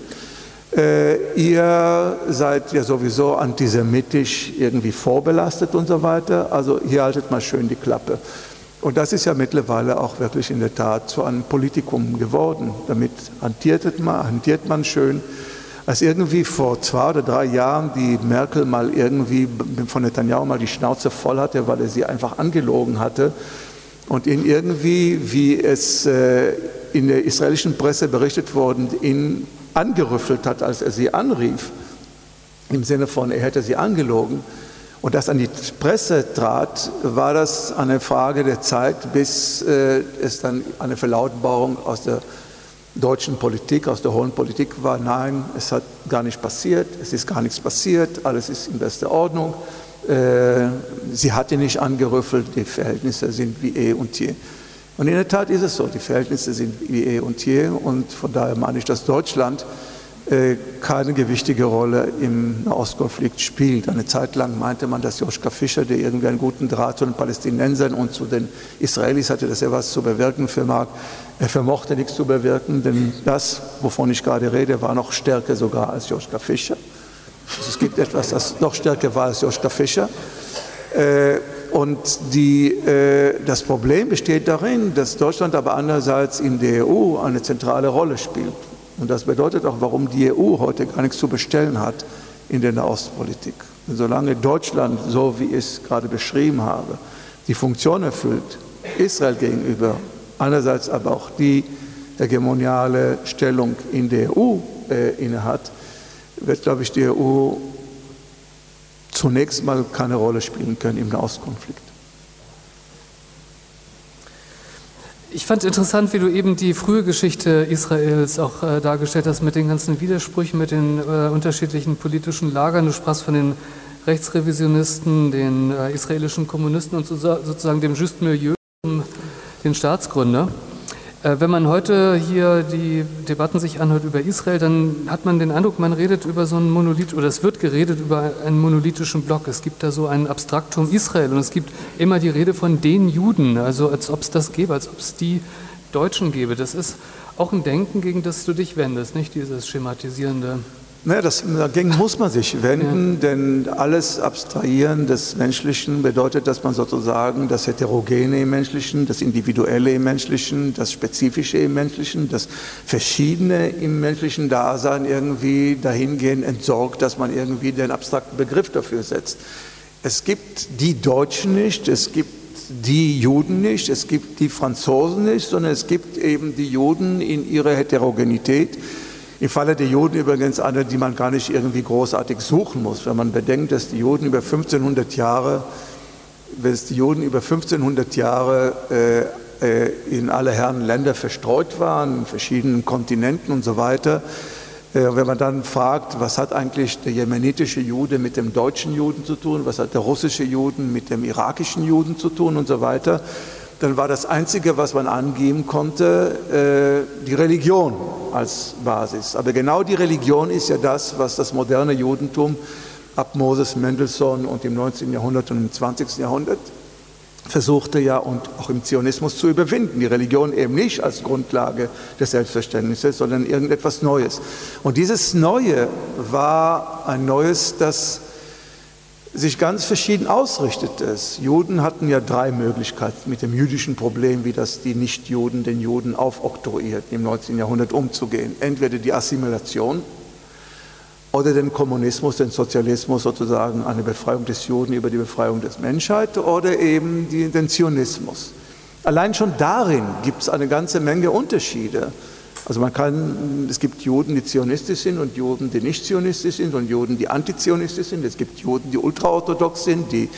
B: Ihr seid ja sowieso antisemitisch irgendwie vorbelastet und so weiter. Also hier haltet mal schön die Klappe. Und das ist ja mittlerweile auch wirklich in der Tat zu einem Politikum geworden. Damit hantiert man schön. Als irgendwie vor 2 oder 3 Jahren die Merkel mal irgendwie von Netanyahu mal die Schnauze voll hatte, weil er sie einfach angelogen hatte und ihn irgendwie, wie es in der israelischen Presse berichtet worden, ihn angerüffelt hat, als er sie anrief, im Sinne von, er hätte sie angelogen. Und das an die Presse trat, war das eine Frage der Zeit, bis es dann eine Verlautbarung aus der deutschen Politik, aus der hohen Politik war, nein, es hat gar nicht passiert, es ist gar nichts passiert, alles ist in bester Ordnung. Sie hat ihn nicht angerüffelt, die Verhältnisse sind wie eh und je. Und in der Tat ist es so, die Verhältnisse sind wie eh und je und von daher meine ich, dass Deutschland keine gewichtige Rolle im Nahostkonflikt spielt. Eine Zeit lang meinte man, dass Joschka Fischer, der irgendwie einen guten Draht zu den Palästinensern und zu den Israelis hatte, dass er was zu bewirken vermag. Er vermochte nichts zu bewirken, denn das, wovon ich gerade rede, war noch stärker sogar als Joschka Fischer. Also es gibt etwas, das noch stärker war als Joschka Fischer. Und das Problem besteht darin, dass Deutschland aber andererseits in der EU eine zentrale Rolle spielt. Und das bedeutet auch, warum die EU heute gar nichts zu bestellen hat in der Nahostpolitik. Und solange Deutschland, so wie ich es gerade beschrieben habe, die Funktion erfüllt, Israel gegenüber, andererseits aber auch die hegemoniale Stellung in der EU innehat, wird, glaube ich, die EU zunächst mal keine Rolle spielen können im Nahostkonflikt.
A: Ich fand interessant, wie du eben die frühe Geschichte Israels auch dargestellt hast, mit den ganzen Widersprüchen, mit den unterschiedlichen politischen Lagern. Du sprachst von den Rechtsrevisionisten, den israelischen Kommunisten und sozusagen dem Juste Milieu, den Staatsgründer. Wenn man heute hier die Debatten sich anhört über Israel, dann hat man den Eindruck, man redet über so einen Monolith, oder es wird geredet über einen monolithischen Block. Es gibt da so ein Abstraktum Israel und es gibt immer die Rede von den Juden, also als ob es das gäbe, als ob es die Deutschen gäbe. Das ist auch ein Denken, gegen das du dich wendest, nicht dieses schematisierende.
B: Naja, dagegen muss man sich wenden, denn alles Abstrahieren des Menschlichen bedeutet, dass man sozusagen das Heterogene im Menschlichen, das Individuelle im Menschlichen, das Spezifische im Menschlichen, das Verschiedene im menschlichen Dasein irgendwie dahingehend entsorgt, dass man irgendwie den abstrakten Begriff dafür setzt. Es gibt die Deutschen nicht, es gibt die Juden nicht, es gibt die Franzosen nicht, sondern es gibt eben die Juden in ihrer Heterogenität. Im Falle der Juden übrigens eine, die man gar nicht irgendwie großartig suchen muss, wenn man bedenkt, dass die Juden über 1500 Jahre in alle Herren Länder verstreut waren, in verschiedenen Kontinenten und so weiter. Wenn man dann fragt, was hat eigentlich der jemenitische Jude mit dem deutschen Juden zu tun, was hat der russische Juden mit dem irakischen Juden zu tun und so weiter, dann war das Einzige, was man angeben konnte, die Religion als Basis. Aber genau die Religion ist ja das, was das moderne Judentum ab Moses Mendelssohn und im 19. Jahrhundert und im 20. Jahrhundert versuchte ja und auch im Zionismus zu überwinden. Die Religion eben nicht als Grundlage des Selbstverständnisses, sondern irgendetwas Neues. Und dieses Neue war ein Neues, das sich ganz verschieden ausrichtete. Juden hatten ja drei Möglichkeiten mit dem jüdischen Problem, wie das die Nichtjuden den Juden aufoktroyierten, im 19. Jahrhundert umzugehen. Entweder die Assimilation oder den Kommunismus, den Sozialismus, sozusagen eine Befreiung des Juden über die Befreiung der Menschheit, oder eben den Zionismus. Allein schon darin gibt es eine ganze Menge Unterschiede. Also es gibt Juden, die zionistisch sind und Juden, die nicht zionistisch sind und Juden, die antizionistisch sind. Es gibt Juden, die ultraorthodox sind, die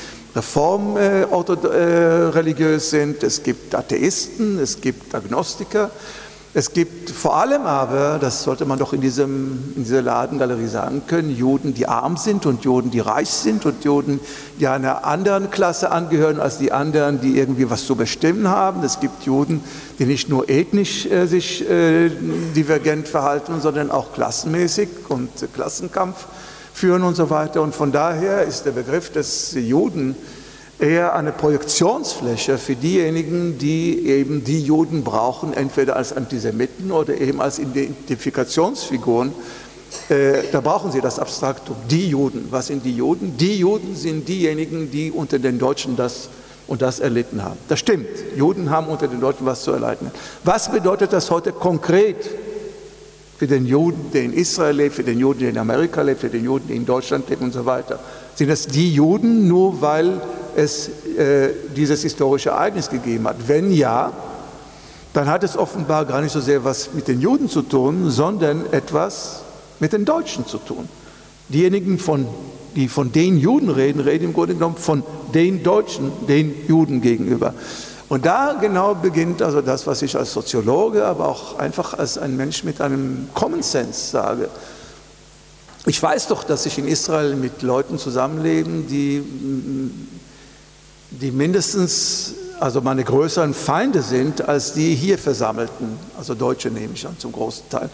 B: reformreligiös sind. Es gibt Atheisten, es gibt Agnostiker. Es gibt vor allem aber, das sollte man doch in dieser Ladengalerie sagen können, Juden, die arm sind und Juden, die reich sind und Juden, die einer anderen Klasse angehören als die anderen, die irgendwie was zu bestimmen haben. Es gibt Juden, die nicht nur ethnisch sich divergent verhalten, sondern auch klassenmäßig und Klassenkampf führen und so weiter. Und von daher ist der Begriff des Juden eher eine Projektionsfläche für diejenigen, die eben die Juden brauchen, entweder als Antisemiten oder eben als Identifikationsfiguren. Da brauchen sie das Abstraktum. Die Juden. Was sind die Juden? Die Juden sind diejenigen, die unter den Deutschen das und das erlitten haben. Das stimmt. Juden haben unter den Deutschen was zu erleiden. Was bedeutet das heute konkret für den Juden, der in Israel lebt, für den Juden, der in Amerika lebt, für den Juden, der in Deutschland lebt und so weiter? Sind das die Juden, nur weil es dieses historische Ereignis gegeben hat? Wenn ja, dann hat es offenbar gar nicht so sehr was mit den Juden zu tun, sondern etwas mit den Deutschen zu tun. Diejenigen, die von den Juden reden, reden im Grunde genommen von den Deutschen, den Juden gegenüber. Und da genau beginnt also das, was ich als Soziologe, aber auch einfach als ein Mensch mit einem Common Sense sage. Ich weiß doch, dass ich in Israel mit Leuten zusammenlebe, die mindestens also meine größeren Feinde sind, als die hier Versammelten, also Deutsche nehme ich an zum großen Teil.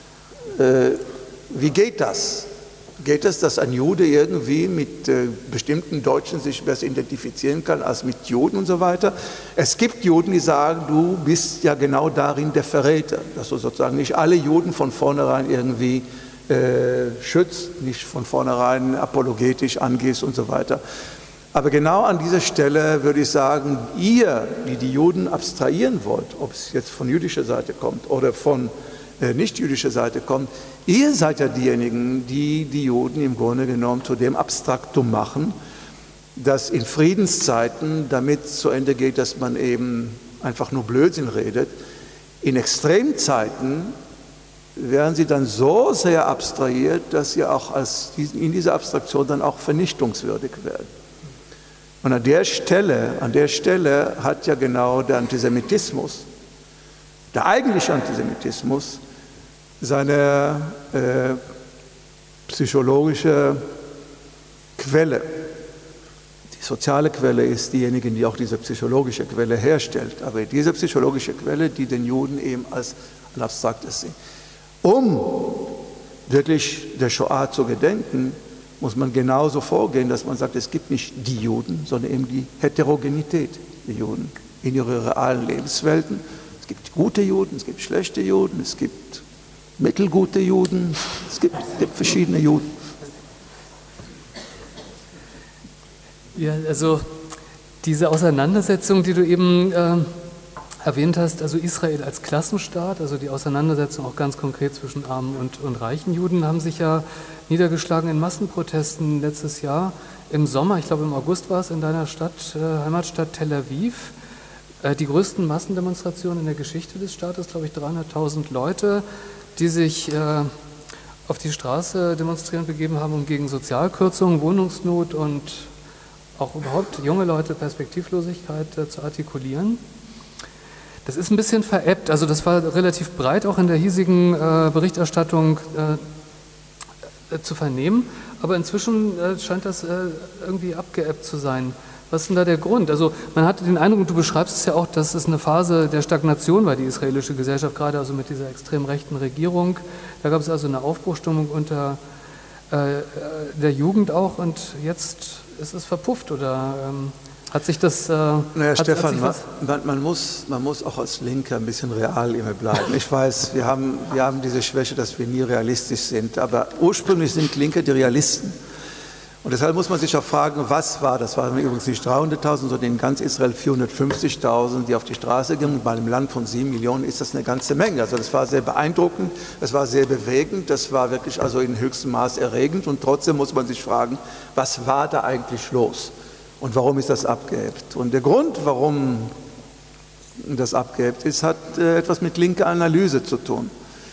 B: Wie geht das? Geht es, dass ein Jude irgendwie mit bestimmten Deutschen sich besser identifizieren kann als mit Juden und so weiter? Es gibt Juden, die sagen, du bist ja genau darin der Verräter, dass du sozusagen nicht alle Juden von vornherein irgendwie schützt, nicht von vornherein apologetisch angehst und so weiter. Aber genau an dieser Stelle würde ich sagen, ihr, die die Juden abstrahieren wollt, ob es jetzt von jüdischer Seite kommt oder von nicht jüdischer Seite kommt, ihr seid ja diejenigen, die die Juden im Grunde genommen zu dem Abstraktum machen, das in Friedenszeiten damit zu Ende geht, dass man eben einfach nur Blödsinn redet. In Extremzeiten werden sie dann so sehr abstrahiert, dass sie auch in dieser Abstraktion dann auch vernichtungswürdig werden. Und an der Stelle hat ja genau der Antisemitismus, der eigentliche Antisemitismus, seine psychologische Quelle. soziale Quelle ist diejenige, die auch diese psychologische Quelle herstellt. Aber diese psychologische Quelle, die den Juden eben als ein abstraktes sehen. Um wirklich der Shoah zu gedenken, muss man genauso vorgehen, dass man sagt, es gibt nicht die Juden, sondern eben die Heterogenität der Juden in ihre realen Lebenswelten. Es gibt gute Juden, es gibt schlechte Juden, es gibt mittelgute Juden, es gibt verschiedene Juden.
A: Ja, also diese Auseinandersetzung, die du eben erwähnt hast, also Israel als Klassenstaat, also die Auseinandersetzung auch ganz konkret zwischen armen und reichen Juden, haben sich ja niedergeschlagen in Massenprotesten letztes Jahr im Sommer, ich glaube im August war es, in deiner Stadt, Heimatstadt Tel Aviv. Die größten Massendemonstrationen in der Geschichte des Staates, glaube ich 300.000 Leute, die sich auf die Straße demonstrieren begeben haben, um gegen Sozialkürzungen, Wohnungsnot und auch überhaupt junge Leute Perspektivlosigkeit zu artikulieren. Das ist ein bisschen verebbt, also das war relativ breit auch in der hiesigen Berichterstattung zu vernehmen, aber inzwischen scheint das irgendwie abgeebbt zu sein. Was ist denn da der Grund? Also man hatte den Eindruck, und du beschreibst es ja auch, dass es eine Phase der Stagnation war, die israelische Gesellschaft, gerade also mit dieser extrem rechten Regierung. Da gab es also eine Aufbruchstimmung unter der Jugend auch und jetzt ist es verpufft oder hat sich das...
B: Naja, Stefan, man muss auch als Linker ein bisschen real immer bleiben. Ich weiß, wir haben diese Schwäche, dass wir nie realistisch sind, aber ursprünglich sind Linke die Realisten. Und deshalb muss man sich auch fragen, was war, das waren übrigens nicht 300.000, sondern in ganz Israel 450.000, die auf die Straße gingen. Bei einem Land von 7 Millionen ist das eine ganze Menge. Also das war sehr beeindruckend, das war sehr bewegend, das war wirklich also in höchstem Maß erregend. Und trotzdem muss man sich fragen, was war da eigentlich los? Und warum ist das abgeebbt? Und der Grund, warum das abgeebbt ist, hat etwas mit linker Analyse zu tun.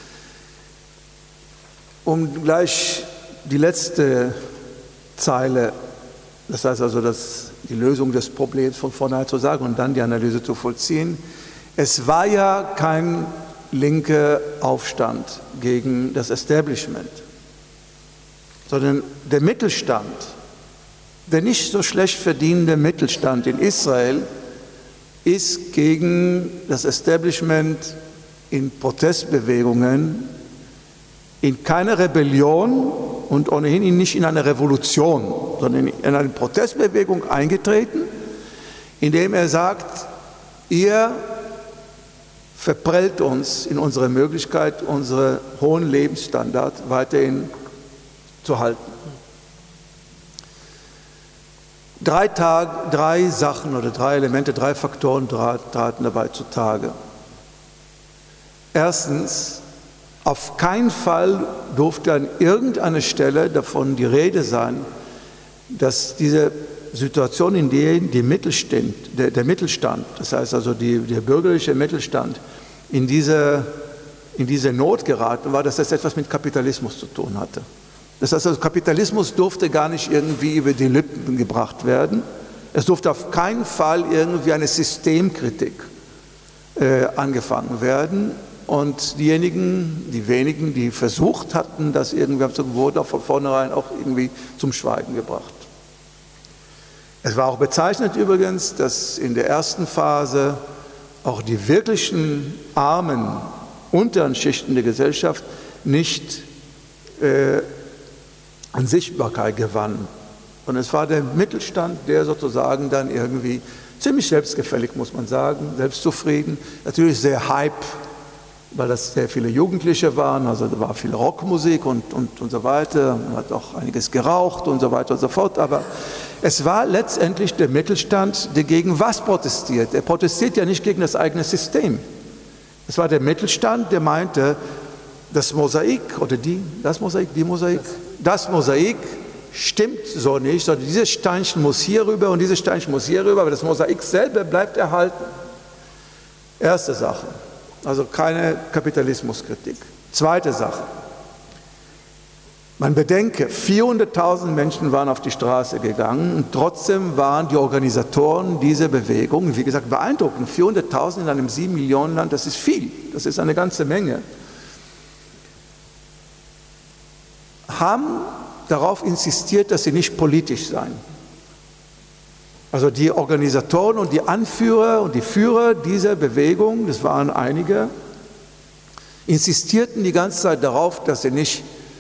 B: Um gleich die letzte Zeile, das heißt also die Lösung des Problems von vornherein zu sagen und dann die Analyse zu vollziehen. Es war ja kein linker Aufstand gegen das Establishment, sondern der Mittelstand, der nicht so schlecht verdienende Mittelstand in Israel ist gegen das Establishment in Protestbewegungen, in keiner Rebellion und ohnehin nicht in einer Revolution, sondern in eine Protestbewegung eingetreten, indem er sagt, ihr verprellt uns in unserer Möglichkeit, unseren hohen Lebensstandard weiterhin zu halten. Drei Sachen oder drei Elemente, drei Faktoren traten dabei zutage. Erstens, auf keinen Fall durfte an irgendeiner Stelle davon die Rede sein, dass diese Situation, in der der Mittelstand, das heißt also der bürgerliche Mittelstand, in diese Not geraten war, dass das etwas mit Kapitalismus zu tun hatte. Das heißt also, Kapitalismus durfte gar nicht irgendwie über die Lippen gebracht werden. Es durfte auf keinen Fall irgendwie eine Systemkritik angefangen werden. Und die wenigen, die versucht hatten, das irgendwie wurde auch von vornherein auch irgendwie zum Schweigen gebracht. Es war auch bezeichnend übrigens, dass in der ersten Phase auch die wirklichen armen, unteren Schichten der Gesellschaft nicht an Sichtbarkeit gewannen. Und es war der Mittelstand, der sozusagen dann irgendwie ziemlich selbstgefällig, muss man sagen, selbstzufrieden, natürlich sehr hype, weil das sehr viele Jugendliche waren, also da war viel Rockmusik und so weiter, man hat auch einiges geraucht und so weiter und so fort, aber es war letztendlich der Mittelstand, der gegen was protestiert. Er protestiert ja nicht gegen das eigene System. Es war der Mittelstand, der meinte, das Mosaik stimmt so nicht, sondern dieses Steinchen muss hier rüber und dieses Steinchen muss hier rüber, aber das Mosaik selber bleibt erhalten. Erste Sache. Also keine Kapitalismuskritik. Zweite Sache. Man bedenke, 400.000 Menschen waren auf die Straße gegangen und trotzdem waren die Organisatoren dieser Bewegung, wie gesagt, beeindruckend. 400.000 in einem 7 Millionen Land, das ist viel, das ist eine ganze Menge. Haben darauf insistiert, dass sie nicht politisch seien. Also die Organisatoren und die Anführer und die Führer dieser Bewegung, das waren einige, insistierten die ganze Zeit darauf, dass sie nicht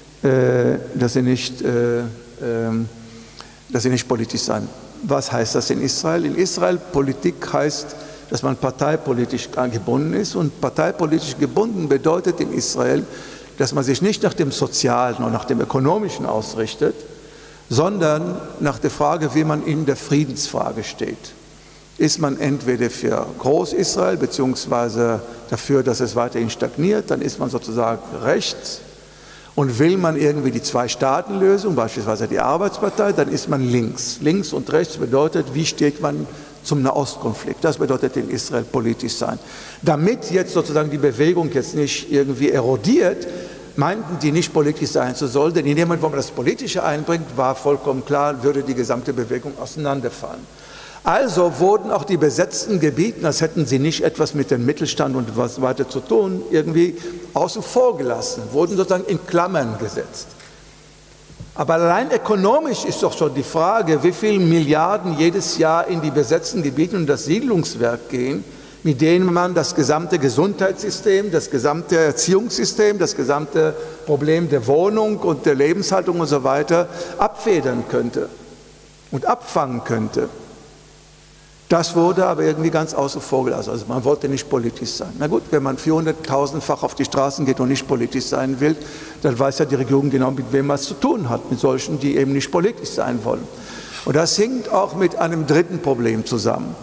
B: politisch seien. Was heißt das in Israel? In Israel Politik heißt, dass man parteipolitisch gebunden ist, und parteipolitisch gebunden bedeutet in Israel, dass man sich nicht nach dem Sozialen und nach dem Ökonomischen ausrichtet, sondern nach der Frage, wie man in der Friedensfrage steht. Ist man entweder für Groß-Israel beziehungsweise dafür, dass es weiterhin stagniert, dann ist man sozusagen rechts, und will man irgendwie die Zwei-Staaten-Lösung, beispielsweise die Arbeitspartei, dann ist man links. Links und rechts bedeutet, wie steht man zum Nahostkonflikt. Das bedeutet in Israel politisch sein. Damit jetzt sozusagen die Bewegung jetzt nicht irgendwie erodiert, meinten die nicht politisch sein zu sollen, denn in dem Moment, wo man das Politische einbringt, war vollkommen klar, würde die gesamte Bewegung auseinanderfallen. Also wurden auch die besetzten Gebiete, als hätten sie nicht etwas mit dem Mittelstand und was weiter zu tun, irgendwie außen vor gelassen, wurden sozusagen in Klammern gesetzt. Aber allein ökonomisch ist doch schon die Frage, wie viele Milliarden jedes Jahr in die besetzten Gebiete und das Siedlungswerk gehen, mit denen man das gesamte Gesundheitssystem, das gesamte Erziehungssystem, das gesamte Problem der Wohnung und der Lebenshaltung und so weiter abfedern könnte und abfangen könnte. Das wurde aber irgendwie ganz außen vor gelassen. Also man wollte nicht politisch sein. Na gut, wenn man 400.000-fach auf die Straßen geht und nicht politisch sein will, dann weiß ja die Regierung genau, mit wem man es zu tun hat, mit solchen, die eben nicht politisch sein wollen. Und das hängt auch mit einem dritten Problem zusammen.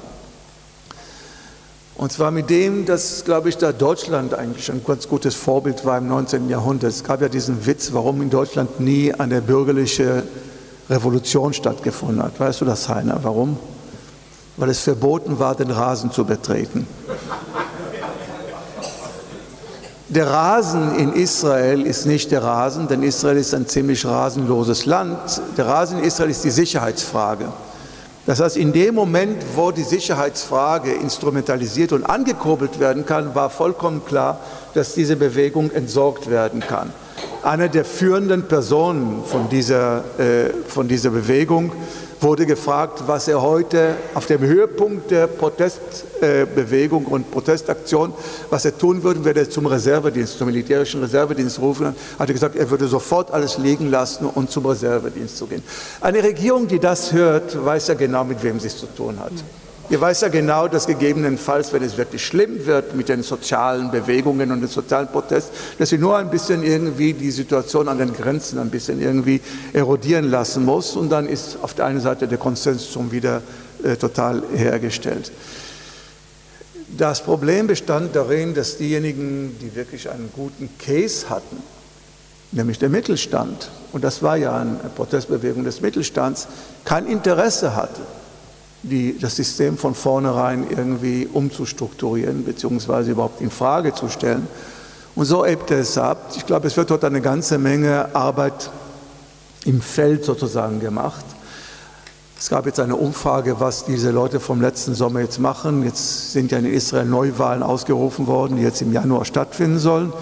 B: Und zwar mit dem, dass, glaube ich, da Deutschland eigentlich ein ganz gutes Vorbild war im 19. Jahrhundert. Es gab ja diesen Witz, warum in Deutschland nie eine bürgerliche Revolution stattgefunden hat. Weißt du das, Heiner? Warum? Weil es verboten war, den Rasen zu betreten. Der Rasen in Israel ist nicht der Rasen, denn Israel ist ein ziemlich rasenloses Land. Der Rasen in Israel ist die Sicherheitsfrage. Das heißt, in dem Moment, wo die Sicherheitsfrage instrumentalisiert und angekurbelt werden kann, war vollkommen klar, dass diese Bewegung entsorgt werden kann. Eine der führenden Personen von dieser Bewegung wurde gefragt, was er heute auf dem Höhepunkt der Protestbewegung und Protestaktion, was er tun würde, wenn er zum Reservedienst, zum militärischen Reservedienst rufen, hat er gesagt, er würde sofort alles liegen lassen und zum Reservedienst zu gehen. Eine Regierung, die das hört, weiß ja genau, mit wem sie es zu tun hat. Ihr weiß ja genau, dass gegebenenfalls, wenn es wirklich schlimm wird mit den sozialen Bewegungen und dem sozialen Protest, dass sie nur ein bisschen irgendwie die Situation an den Grenzen ein bisschen irgendwie erodieren lassen muss, und dann ist auf der einen Seite der Konsens schon wieder total hergestellt. Das Problem bestand darin, dass diejenigen, die wirklich einen guten Case hatten, nämlich der Mittelstand, und das war ja eine Protestbewegung des Mittelstands, kein Interesse hatte, das System von vornherein irgendwie umzustrukturieren bzw. überhaupt in Frage zu stellen. Und so ebbte es ab. Ich glaube, es wird dort eine ganze Menge Arbeit im Feld sozusagen gemacht. Es gab jetzt eine Umfrage, was diese Leute vom letzten Sommer jetzt machen. Jetzt sind ja in Israel Neuwahlen ausgerufen worden, die jetzt im Januar stattfinden sollen.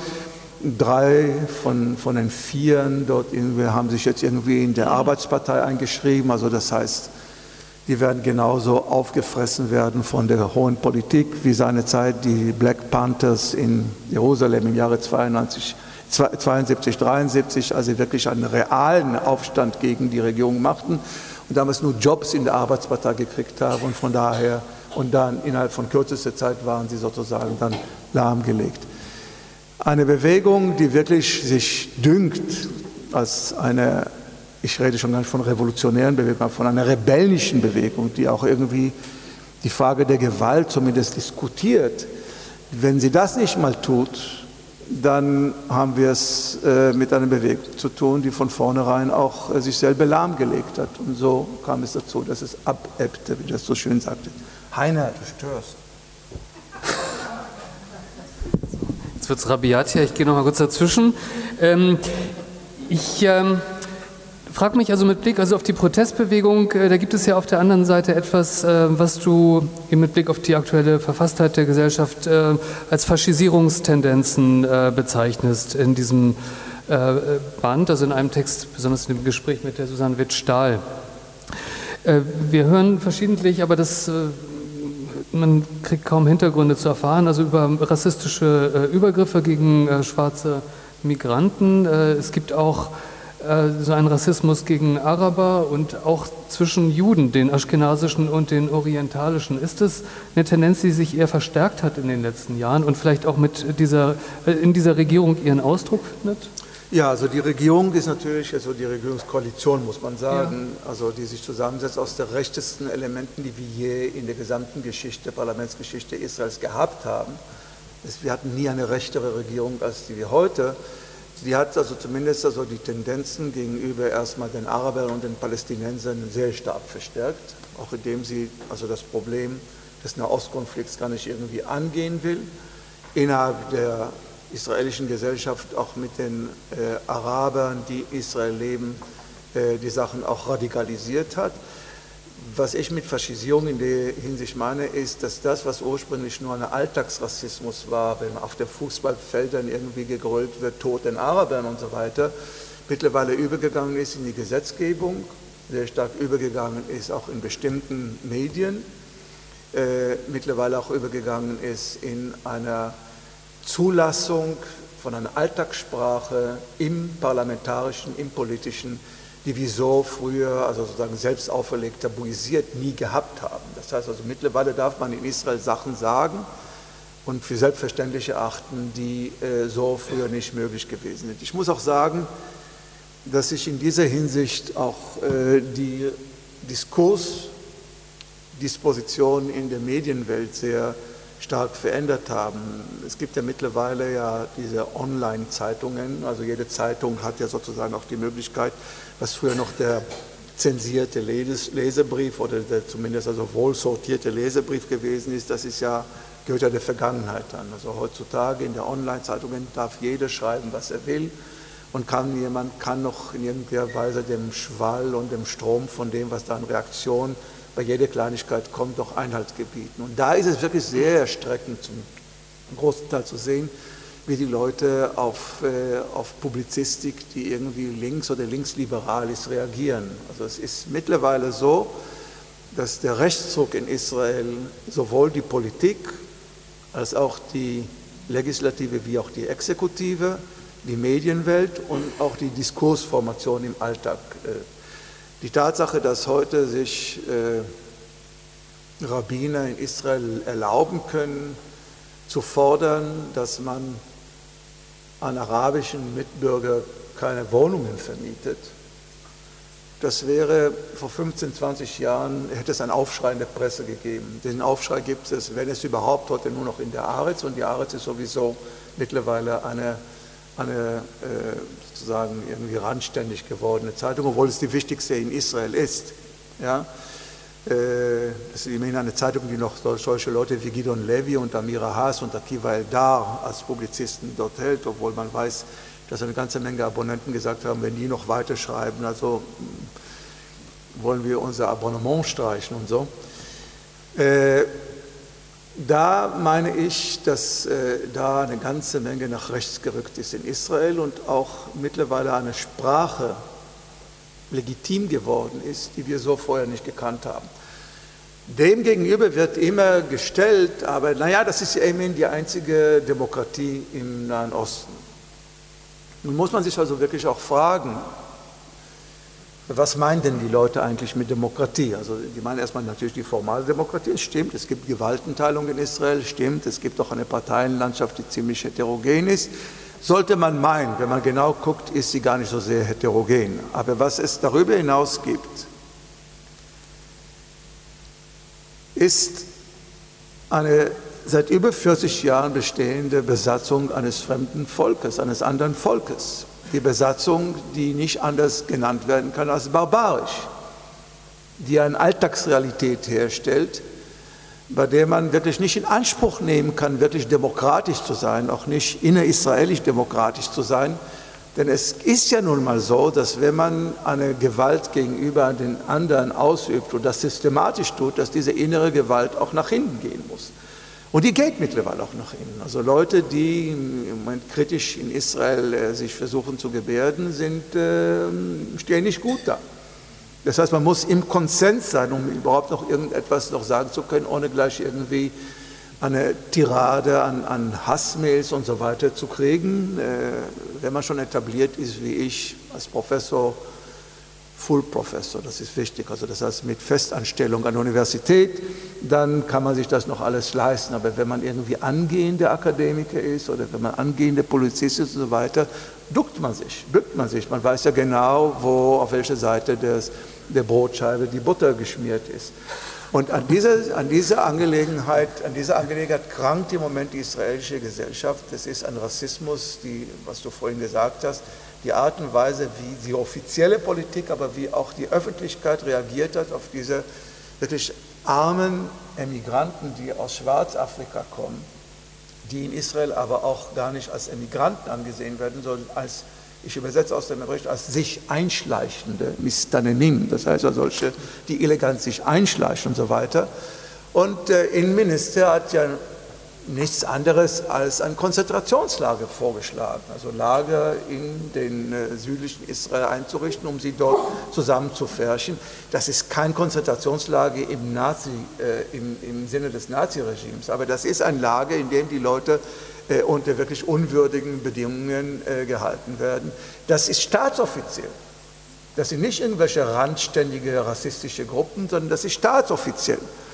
B: 3 von den 4 dort haben sich jetzt irgendwie in der Arbeitspartei eingeschrieben. Also das heißt, die werden genauso aufgefressen werden von der hohen Politik, wie seinerzeit die Black Panthers in Jerusalem im Jahre 72, 73, also wirklich einen realen Aufstand gegen die Regierung machten und damals nur Jobs in der Arbeitspartei gekriegt haben, und von daher, und dann innerhalb von kürzester Zeit waren sie sozusagen dann lahmgelegt. Eine Bewegung, die wirklich sich dünkt als eine, ich rede schon gar nicht von revolutionären Bewegungen, aber von einer rebellischen Bewegung, die auch irgendwie die Frage der Gewalt zumindest diskutiert. Wenn sie das nicht mal tut, dann haben wir es mit einer Bewegung zu tun, die von vornherein auch sich selber lahmgelegt hat. Und so kam es dazu, dass es abebbte, wie das so schön sagte. Heiner, du störst.
A: Jetzt wird es rabiat hier, ich gehe noch mal kurz dazwischen. Ich frage mich also mit Blick auf die Protestbewegung, da gibt es ja auf der anderen Seite etwas, was du mit Blick auf die aktuelle Verfasstheit der Gesellschaft als Faschisierungstendenzen bezeichnest in diesem Band, also in einem Text, besonders in dem Gespräch mit der Susanne Witt-Stahl. Wir hören verschiedentlich, aber man kriegt kaum Hintergründe zu erfahren, also über rassistische Übergriffe gegen schwarze Migranten. Es gibt auch so einen Rassismus gegen Araber und auch zwischen Juden, den aschkenasischen und den orientalischen. Ist es eine Tendenz, die sich eher verstärkt hat in den letzten Jahren und vielleicht auch in dieser Regierung ihren Ausdruck findet?
B: Ja, also die Regierung ist natürlich, also die Regierungskoalition, muss man sagen, ja, also die sich zusammensetzt aus der rechtesten Elementen, die wir je in der gesamten Parlamentsgeschichte Israels gehabt haben. Wir hatten nie eine rechtere Regierung, als die wir heute. Sie hat also zumindest die Tendenzen gegenüber erstmal den Arabern und den Palästinensern sehr stark verstärkt, auch indem sie also das Problem des Nahostkonflikts gar nicht irgendwie angehen will. Innerhalb der israelischen Gesellschaft auch mit den Arabern, die in Israel leben, die Sachen auch radikalisiert hat. Was ich mit Faschisierung in der Hinsicht meine, ist, dass das, was ursprünglich nur ein Alltagsrassismus war, wenn auf den Fußballfeldern irgendwie gegrölt wird, Tod den Arabern und so weiter, mittlerweile übergegangen ist in die Gesetzgebung, sehr stark übergegangen ist auch in bestimmten Medien, mittlerweile auch übergegangen ist in einer Zulassung von einer Alltagssprache im parlamentarischen, im politischen, die wir so früher, also sozusagen selbst auferlegt, tabuisiert, nie gehabt haben. Das heißt also, mittlerweile darf man in Israel Sachen sagen und für selbstverständlich erachten, die so früher nicht möglich gewesen sind. Ich muss auch sagen, dass sich in dieser Hinsicht auch die Diskursdispositionen in der Medienwelt sehr stark verändert haben. Es gibt ja mittlerweile ja diese Online-Zeitungen, also jede Zeitung hat ja sozusagen auch die Möglichkeit, was früher noch der zensierte Leserbrief oder der zumindest also wohl sortierte Leserbrief gewesen ist, das ist ja, gehört ja der Vergangenheit an. Also heutzutage in der Online-Zeitungen darf jeder schreiben, was er will und jemand kann noch in irgendeiner Weise dem Schwall und dem Strom von dem, was da an Reaktion bei jeder Kleinigkeit kommt, doch Einhalt gebieten. Und da ist es wirklich sehr erstreckend, zum großen Teil zu sehen, wie die Leute auf Publizistik, die irgendwie links oder linksliberal ist, reagieren. Also es ist mittlerweile so, dass der Rechtsruck in Israel sowohl die Politik als auch die Legislative wie auch die Exekutive, die Medienwelt und auch die Diskursformation im Alltag. Die Tatsache, dass heute sich Rabbiner in Israel erlauben können, zu fordern, dass man an arabischen Mitbürger keine Wohnungen vermietet, das wäre vor 15, 20 Jahren, hätte es einen Aufschrei in der Presse gegeben. Den Aufschrei gibt es, wenn es überhaupt, heute nur noch in der Haaretz, und die Haaretz ist sowieso mittlerweile eine sozusagen irgendwie randständig gewordene Zeitung, obwohl es die wichtigste in Israel ist. Ja? Das ist immerhin eine Zeitung, die noch solche Leute wie Gideon Levy und Amira Haas und Akiva Eldar als Publizisten dort hält, obwohl man weiß, dass eine ganze Menge Abonnenten gesagt haben, wenn die noch weiterschreiben, also wollen wir unser Abonnement streichen und so. Da meine ich, dass da eine ganze Menge nach rechts gerückt ist in Israel und auch mittlerweile eine Sprache legitim geworden ist, die wir so vorher nicht gekannt haben. Demgegenüber wird immer gestellt, aber naja, das ist ja immerhin die einzige Demokratie im Nahen Osten. Nun muss man sich also wirklich auch fragen, was meinen denn die Leute eigentlich mit Demokratie? Also die meinen erstmal natürlich die formale Demokratie, es stimmt, es gibt Gewaltenteilung in Israel, stimmt, es gibt auch eine Parteienlandschaft, die ziemlich heterogen ist. Sollte man meinen, wenn man genau guckt, ist sie gar nicht so sehr heterogen. Aber was es darüber hinaus gibt, ist eine seit über 40 Jahren bestehende Besatzung eines fremden Volkes, eines anderen Volkes. Die Besatzung, die nicht anders genannt werden kann als barbarisch, die eine Alltagsrealität herstellt, bei der man wirklich nicht in Anspruch nehmen kann, wirklich demokratisch zu sein, auch nicht innerisraelisch demokratisch zu sein. Denn es ist ja nun mal so, dass wenn man eine Gewalt gegenüber den anderen ausübt und das systematisch tut, dass diese innere Gewalt auch nach hinten gehen muss. Und die geht mittlerweile auch nach innen. Also Leute, die im Moment kritisch in Israel sich versuchen zu gebärden, stehen nicht gut da. Das heißt, man muss im Konsens sein, um überhaupt noch irgendetwas noch sagen zu können, ohne gleich irgendwie eine Tirade an Hassmails und so weiter zu kriegen. Wenn man schon etabliert ist, wie ich, als Professor, Full Professor, das ist wichtig, also das heißt mit Festanstellung an der Universität, dann kann man sich das noch alles leisten. Aber wenn man irgendwie angehender Akademiker ist oder wenn man angehender Polizist ist und so weiter, bückt man sich. Man weiß ja genau, auf welcher Seite der Brotscheibe die Butter geschmiert ist. Und an dieser Angelegenheit krankt im Moment die israelische Gesellschaft. Das ist ein Rassismus, was du vorhin gesagt hast, die Art und Weise, wie die offizielle Politik, aber wie auch die Öffentlichkeit reagiert hat auf diese wirklich armen Emigranten, die aus Schwarzafrika kommen, die in Israel aber auch gar nicht als Emigranten angesehen werden, sondern als, ich übersetze aus dem Bericht, als sich einschleichende Mistanenim, das heißt also solche, die elegant sich einschleichen und so weiter. Und der Innenminister hat ja nichts anderes als ein Konzentrationslager vorgeschlagen, also Lager in den südlichen Israel einzurichten, um sie dort zusammenzufärchen. Das ist kein Konzentrationslager im Sinne des Naziregimes, aber das ist ein Lager, in dem die Leute unter wirklich unwürdigen Bedingungen gehalten werden. Das ist staatsoffiziell. Das sind nicht irgendwelche randständige rassistische Gruppen, sondern das ist staatsoffiziell.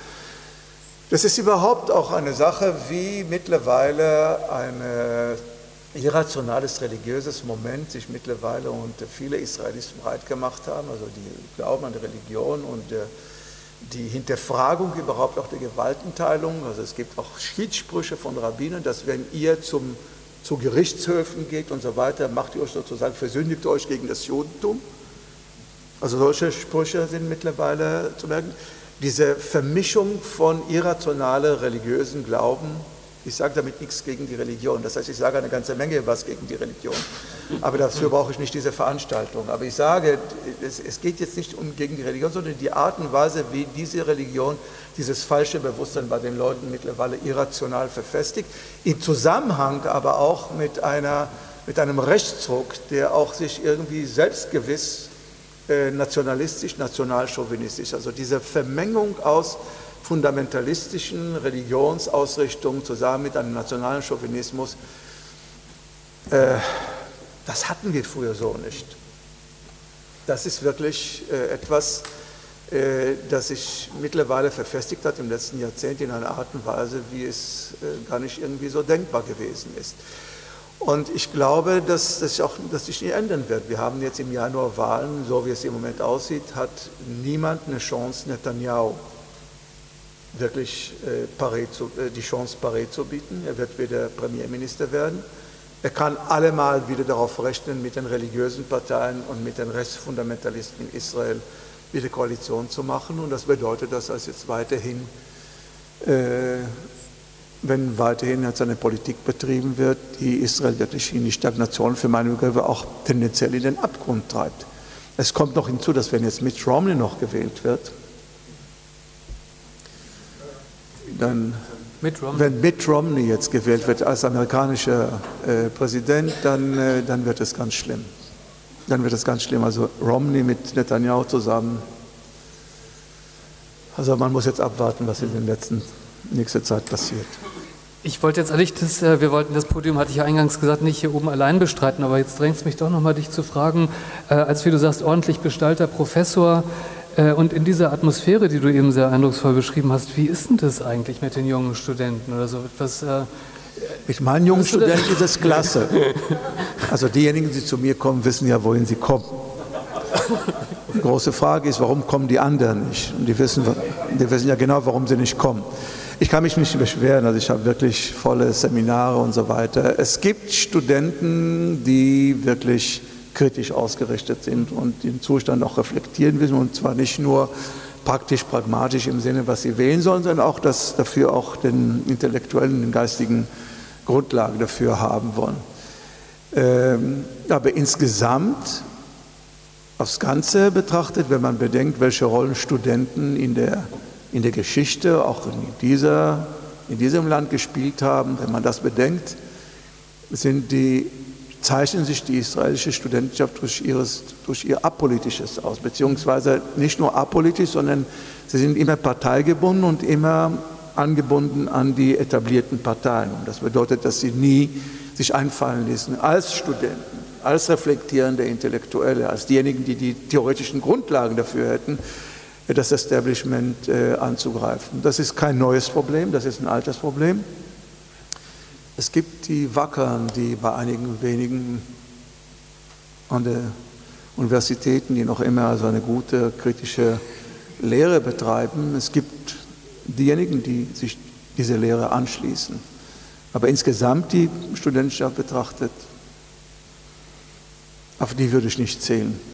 B: Das ist überhaupt auch eine Sache, wie mittlerweile ein irrationales religiöses Moment sich mittlerweile und viele Israelis breit gemacht haben, also die Glauben an die Religion und die Hinterfragung überhaupt auch der Gewaltenteilung. Also es gibt auch Schiedssprüche von Rabbinern, dass wenn ihr zu Gerichtshöfen geht und so weiter, macht ihr euch sozusagen, versündigt euch gegen das Judentum. Also solche Sprüche sind mittlerweile zu merken. Diese Vermischung von irrationalen religiösen Glauben, ich sage damit nichts gegen die Religion, das heißt, ich sage eine ganze Menge was gegen die Religion, aber dafür brauche ich nicht diese Veranstaltung. Aber ich sage, es geht jetzt nicht gegen die Religion, sondern die Art und Weise, wie diese Religion, dieses falsche Bewusstsein bei den Leuten mittlerweile irrational verfestigt, im Zusammenhang aber auch mit einem Rechtsdruck, der auch sich irgendwie selbstgewiss nationalistisch, nationalchauvinistisch, also diese Vermengung aus fundamentalistischen Religionsausrichtungen zusammen mit einem nationalen Chauvinismus, das hatten wir früher so nicht. Das ist wirklich etwas, das sich mittlerweile verfestigt hat im letzten Jahrzehnt in einer Art und Weise, wie es gar nicht irgendwie so denkbar gewesen ist. Und ich glaube, dass das sich nicht ändern wird. Wir haben jetzt im Januar Wahlen, so wie es im Moment aussieht, hat niemand eine Chance, Netanyahu wirklich die Chance Paré zu bieten. Er wird wieder Premierminister werden. Er kann allemal wieder darauf rechnen, mit den religiösen Parteien und mit den Rechtsfundamentalisten in Israel wieder Koalition zu machen. Und das bedeutet, dass er jetzt weiterhin wenn weiterhin jetzt eine Politik betrieben wird, die Israel wirklich in die Stagnation, für meine Begriffe auch tendenziell in den Abgrund treibt. Es kommt noch hinzu, dass wenn jetzt Mitt Romney noch gewählt wird, wenn Mitt Romney jetzt gewählt wird als amerikanischer Präsident, dann wird es ganz schlimm. Dann wird es ganz schlimm. Also Romney mit Netanyahu zusammen. Also man muss jetzt abwarten, was in der nächsten Zeit passiert.
A: Ich wollte jetzt eigentlich, wir wollten das Podium, hatte ich ja eingangs gesagt, nicht hier oben allein bestreiten, aber jetzt drängt es mich doch nochmal, dich zu fragen, als, wie du sagst, ordentlich bestallter Professor und in dieser Atmosphäre, die du eben sehr eindrucksvoll beschrieben hast, wie ist denn das eigentlich mit den jungen Studenten oder so etwas?
B: Mit meinen jungen Studenten ist es klasse. Also diejenigen, die zu mir kommen, wissen ja, wohin sie kommen. Die große Frage ist, warum kommen die anderen nicht? Und die wissen ja genau, warum sie nicht kommen. Ich kann mich nicht beschweren, also ich habe wirklich volle Seminare und so weiter. Es gibt Studenten, die wirklich kritisch ausgerichtet sind und den Zustand auch reflektieren müssen, und zwar nicht nur praktisch, pragmatisch im Sinne, was sie wählen sollen, sondern auch dafür auch den intellektuellen, den geistigen Grundlagen dafür haben wollen. Aber insgesamt, aufs Ganze betrachtet, wenn man bedenkt, welche Rollen Studenten in der Geschichte, auch in diesem Land gespielt haben, wenn man das bedenkt, sind die zeichnen sich die israelische Studentenschaft durch ihr Apolitisches aus, beziehungsweise nicht nur apolitisch, sondern sie sind immer parteigebunden und immer angebunden an die etablierten Parteien. Und das bedeutet, dass sie nie sich einfallen ließen, als Studenten, als reflektierende Intellektuelle, als diejenigen, die die theoretischen Grundlagen dafür hätten, das Establishment anzugreifen. Das ist kein neues Problem, das ist ein altes Problem. Es gibt die Wackeren, die bei einigen wenigen an den Universitäten, die noch immer also eine gute kritische Lehre betreiben. Es gibt diejenigen, die sich dieser Lehre anschließen. Aber insgesamt die Studentenschaft betrachtet, auf die würde ich nicht zählen.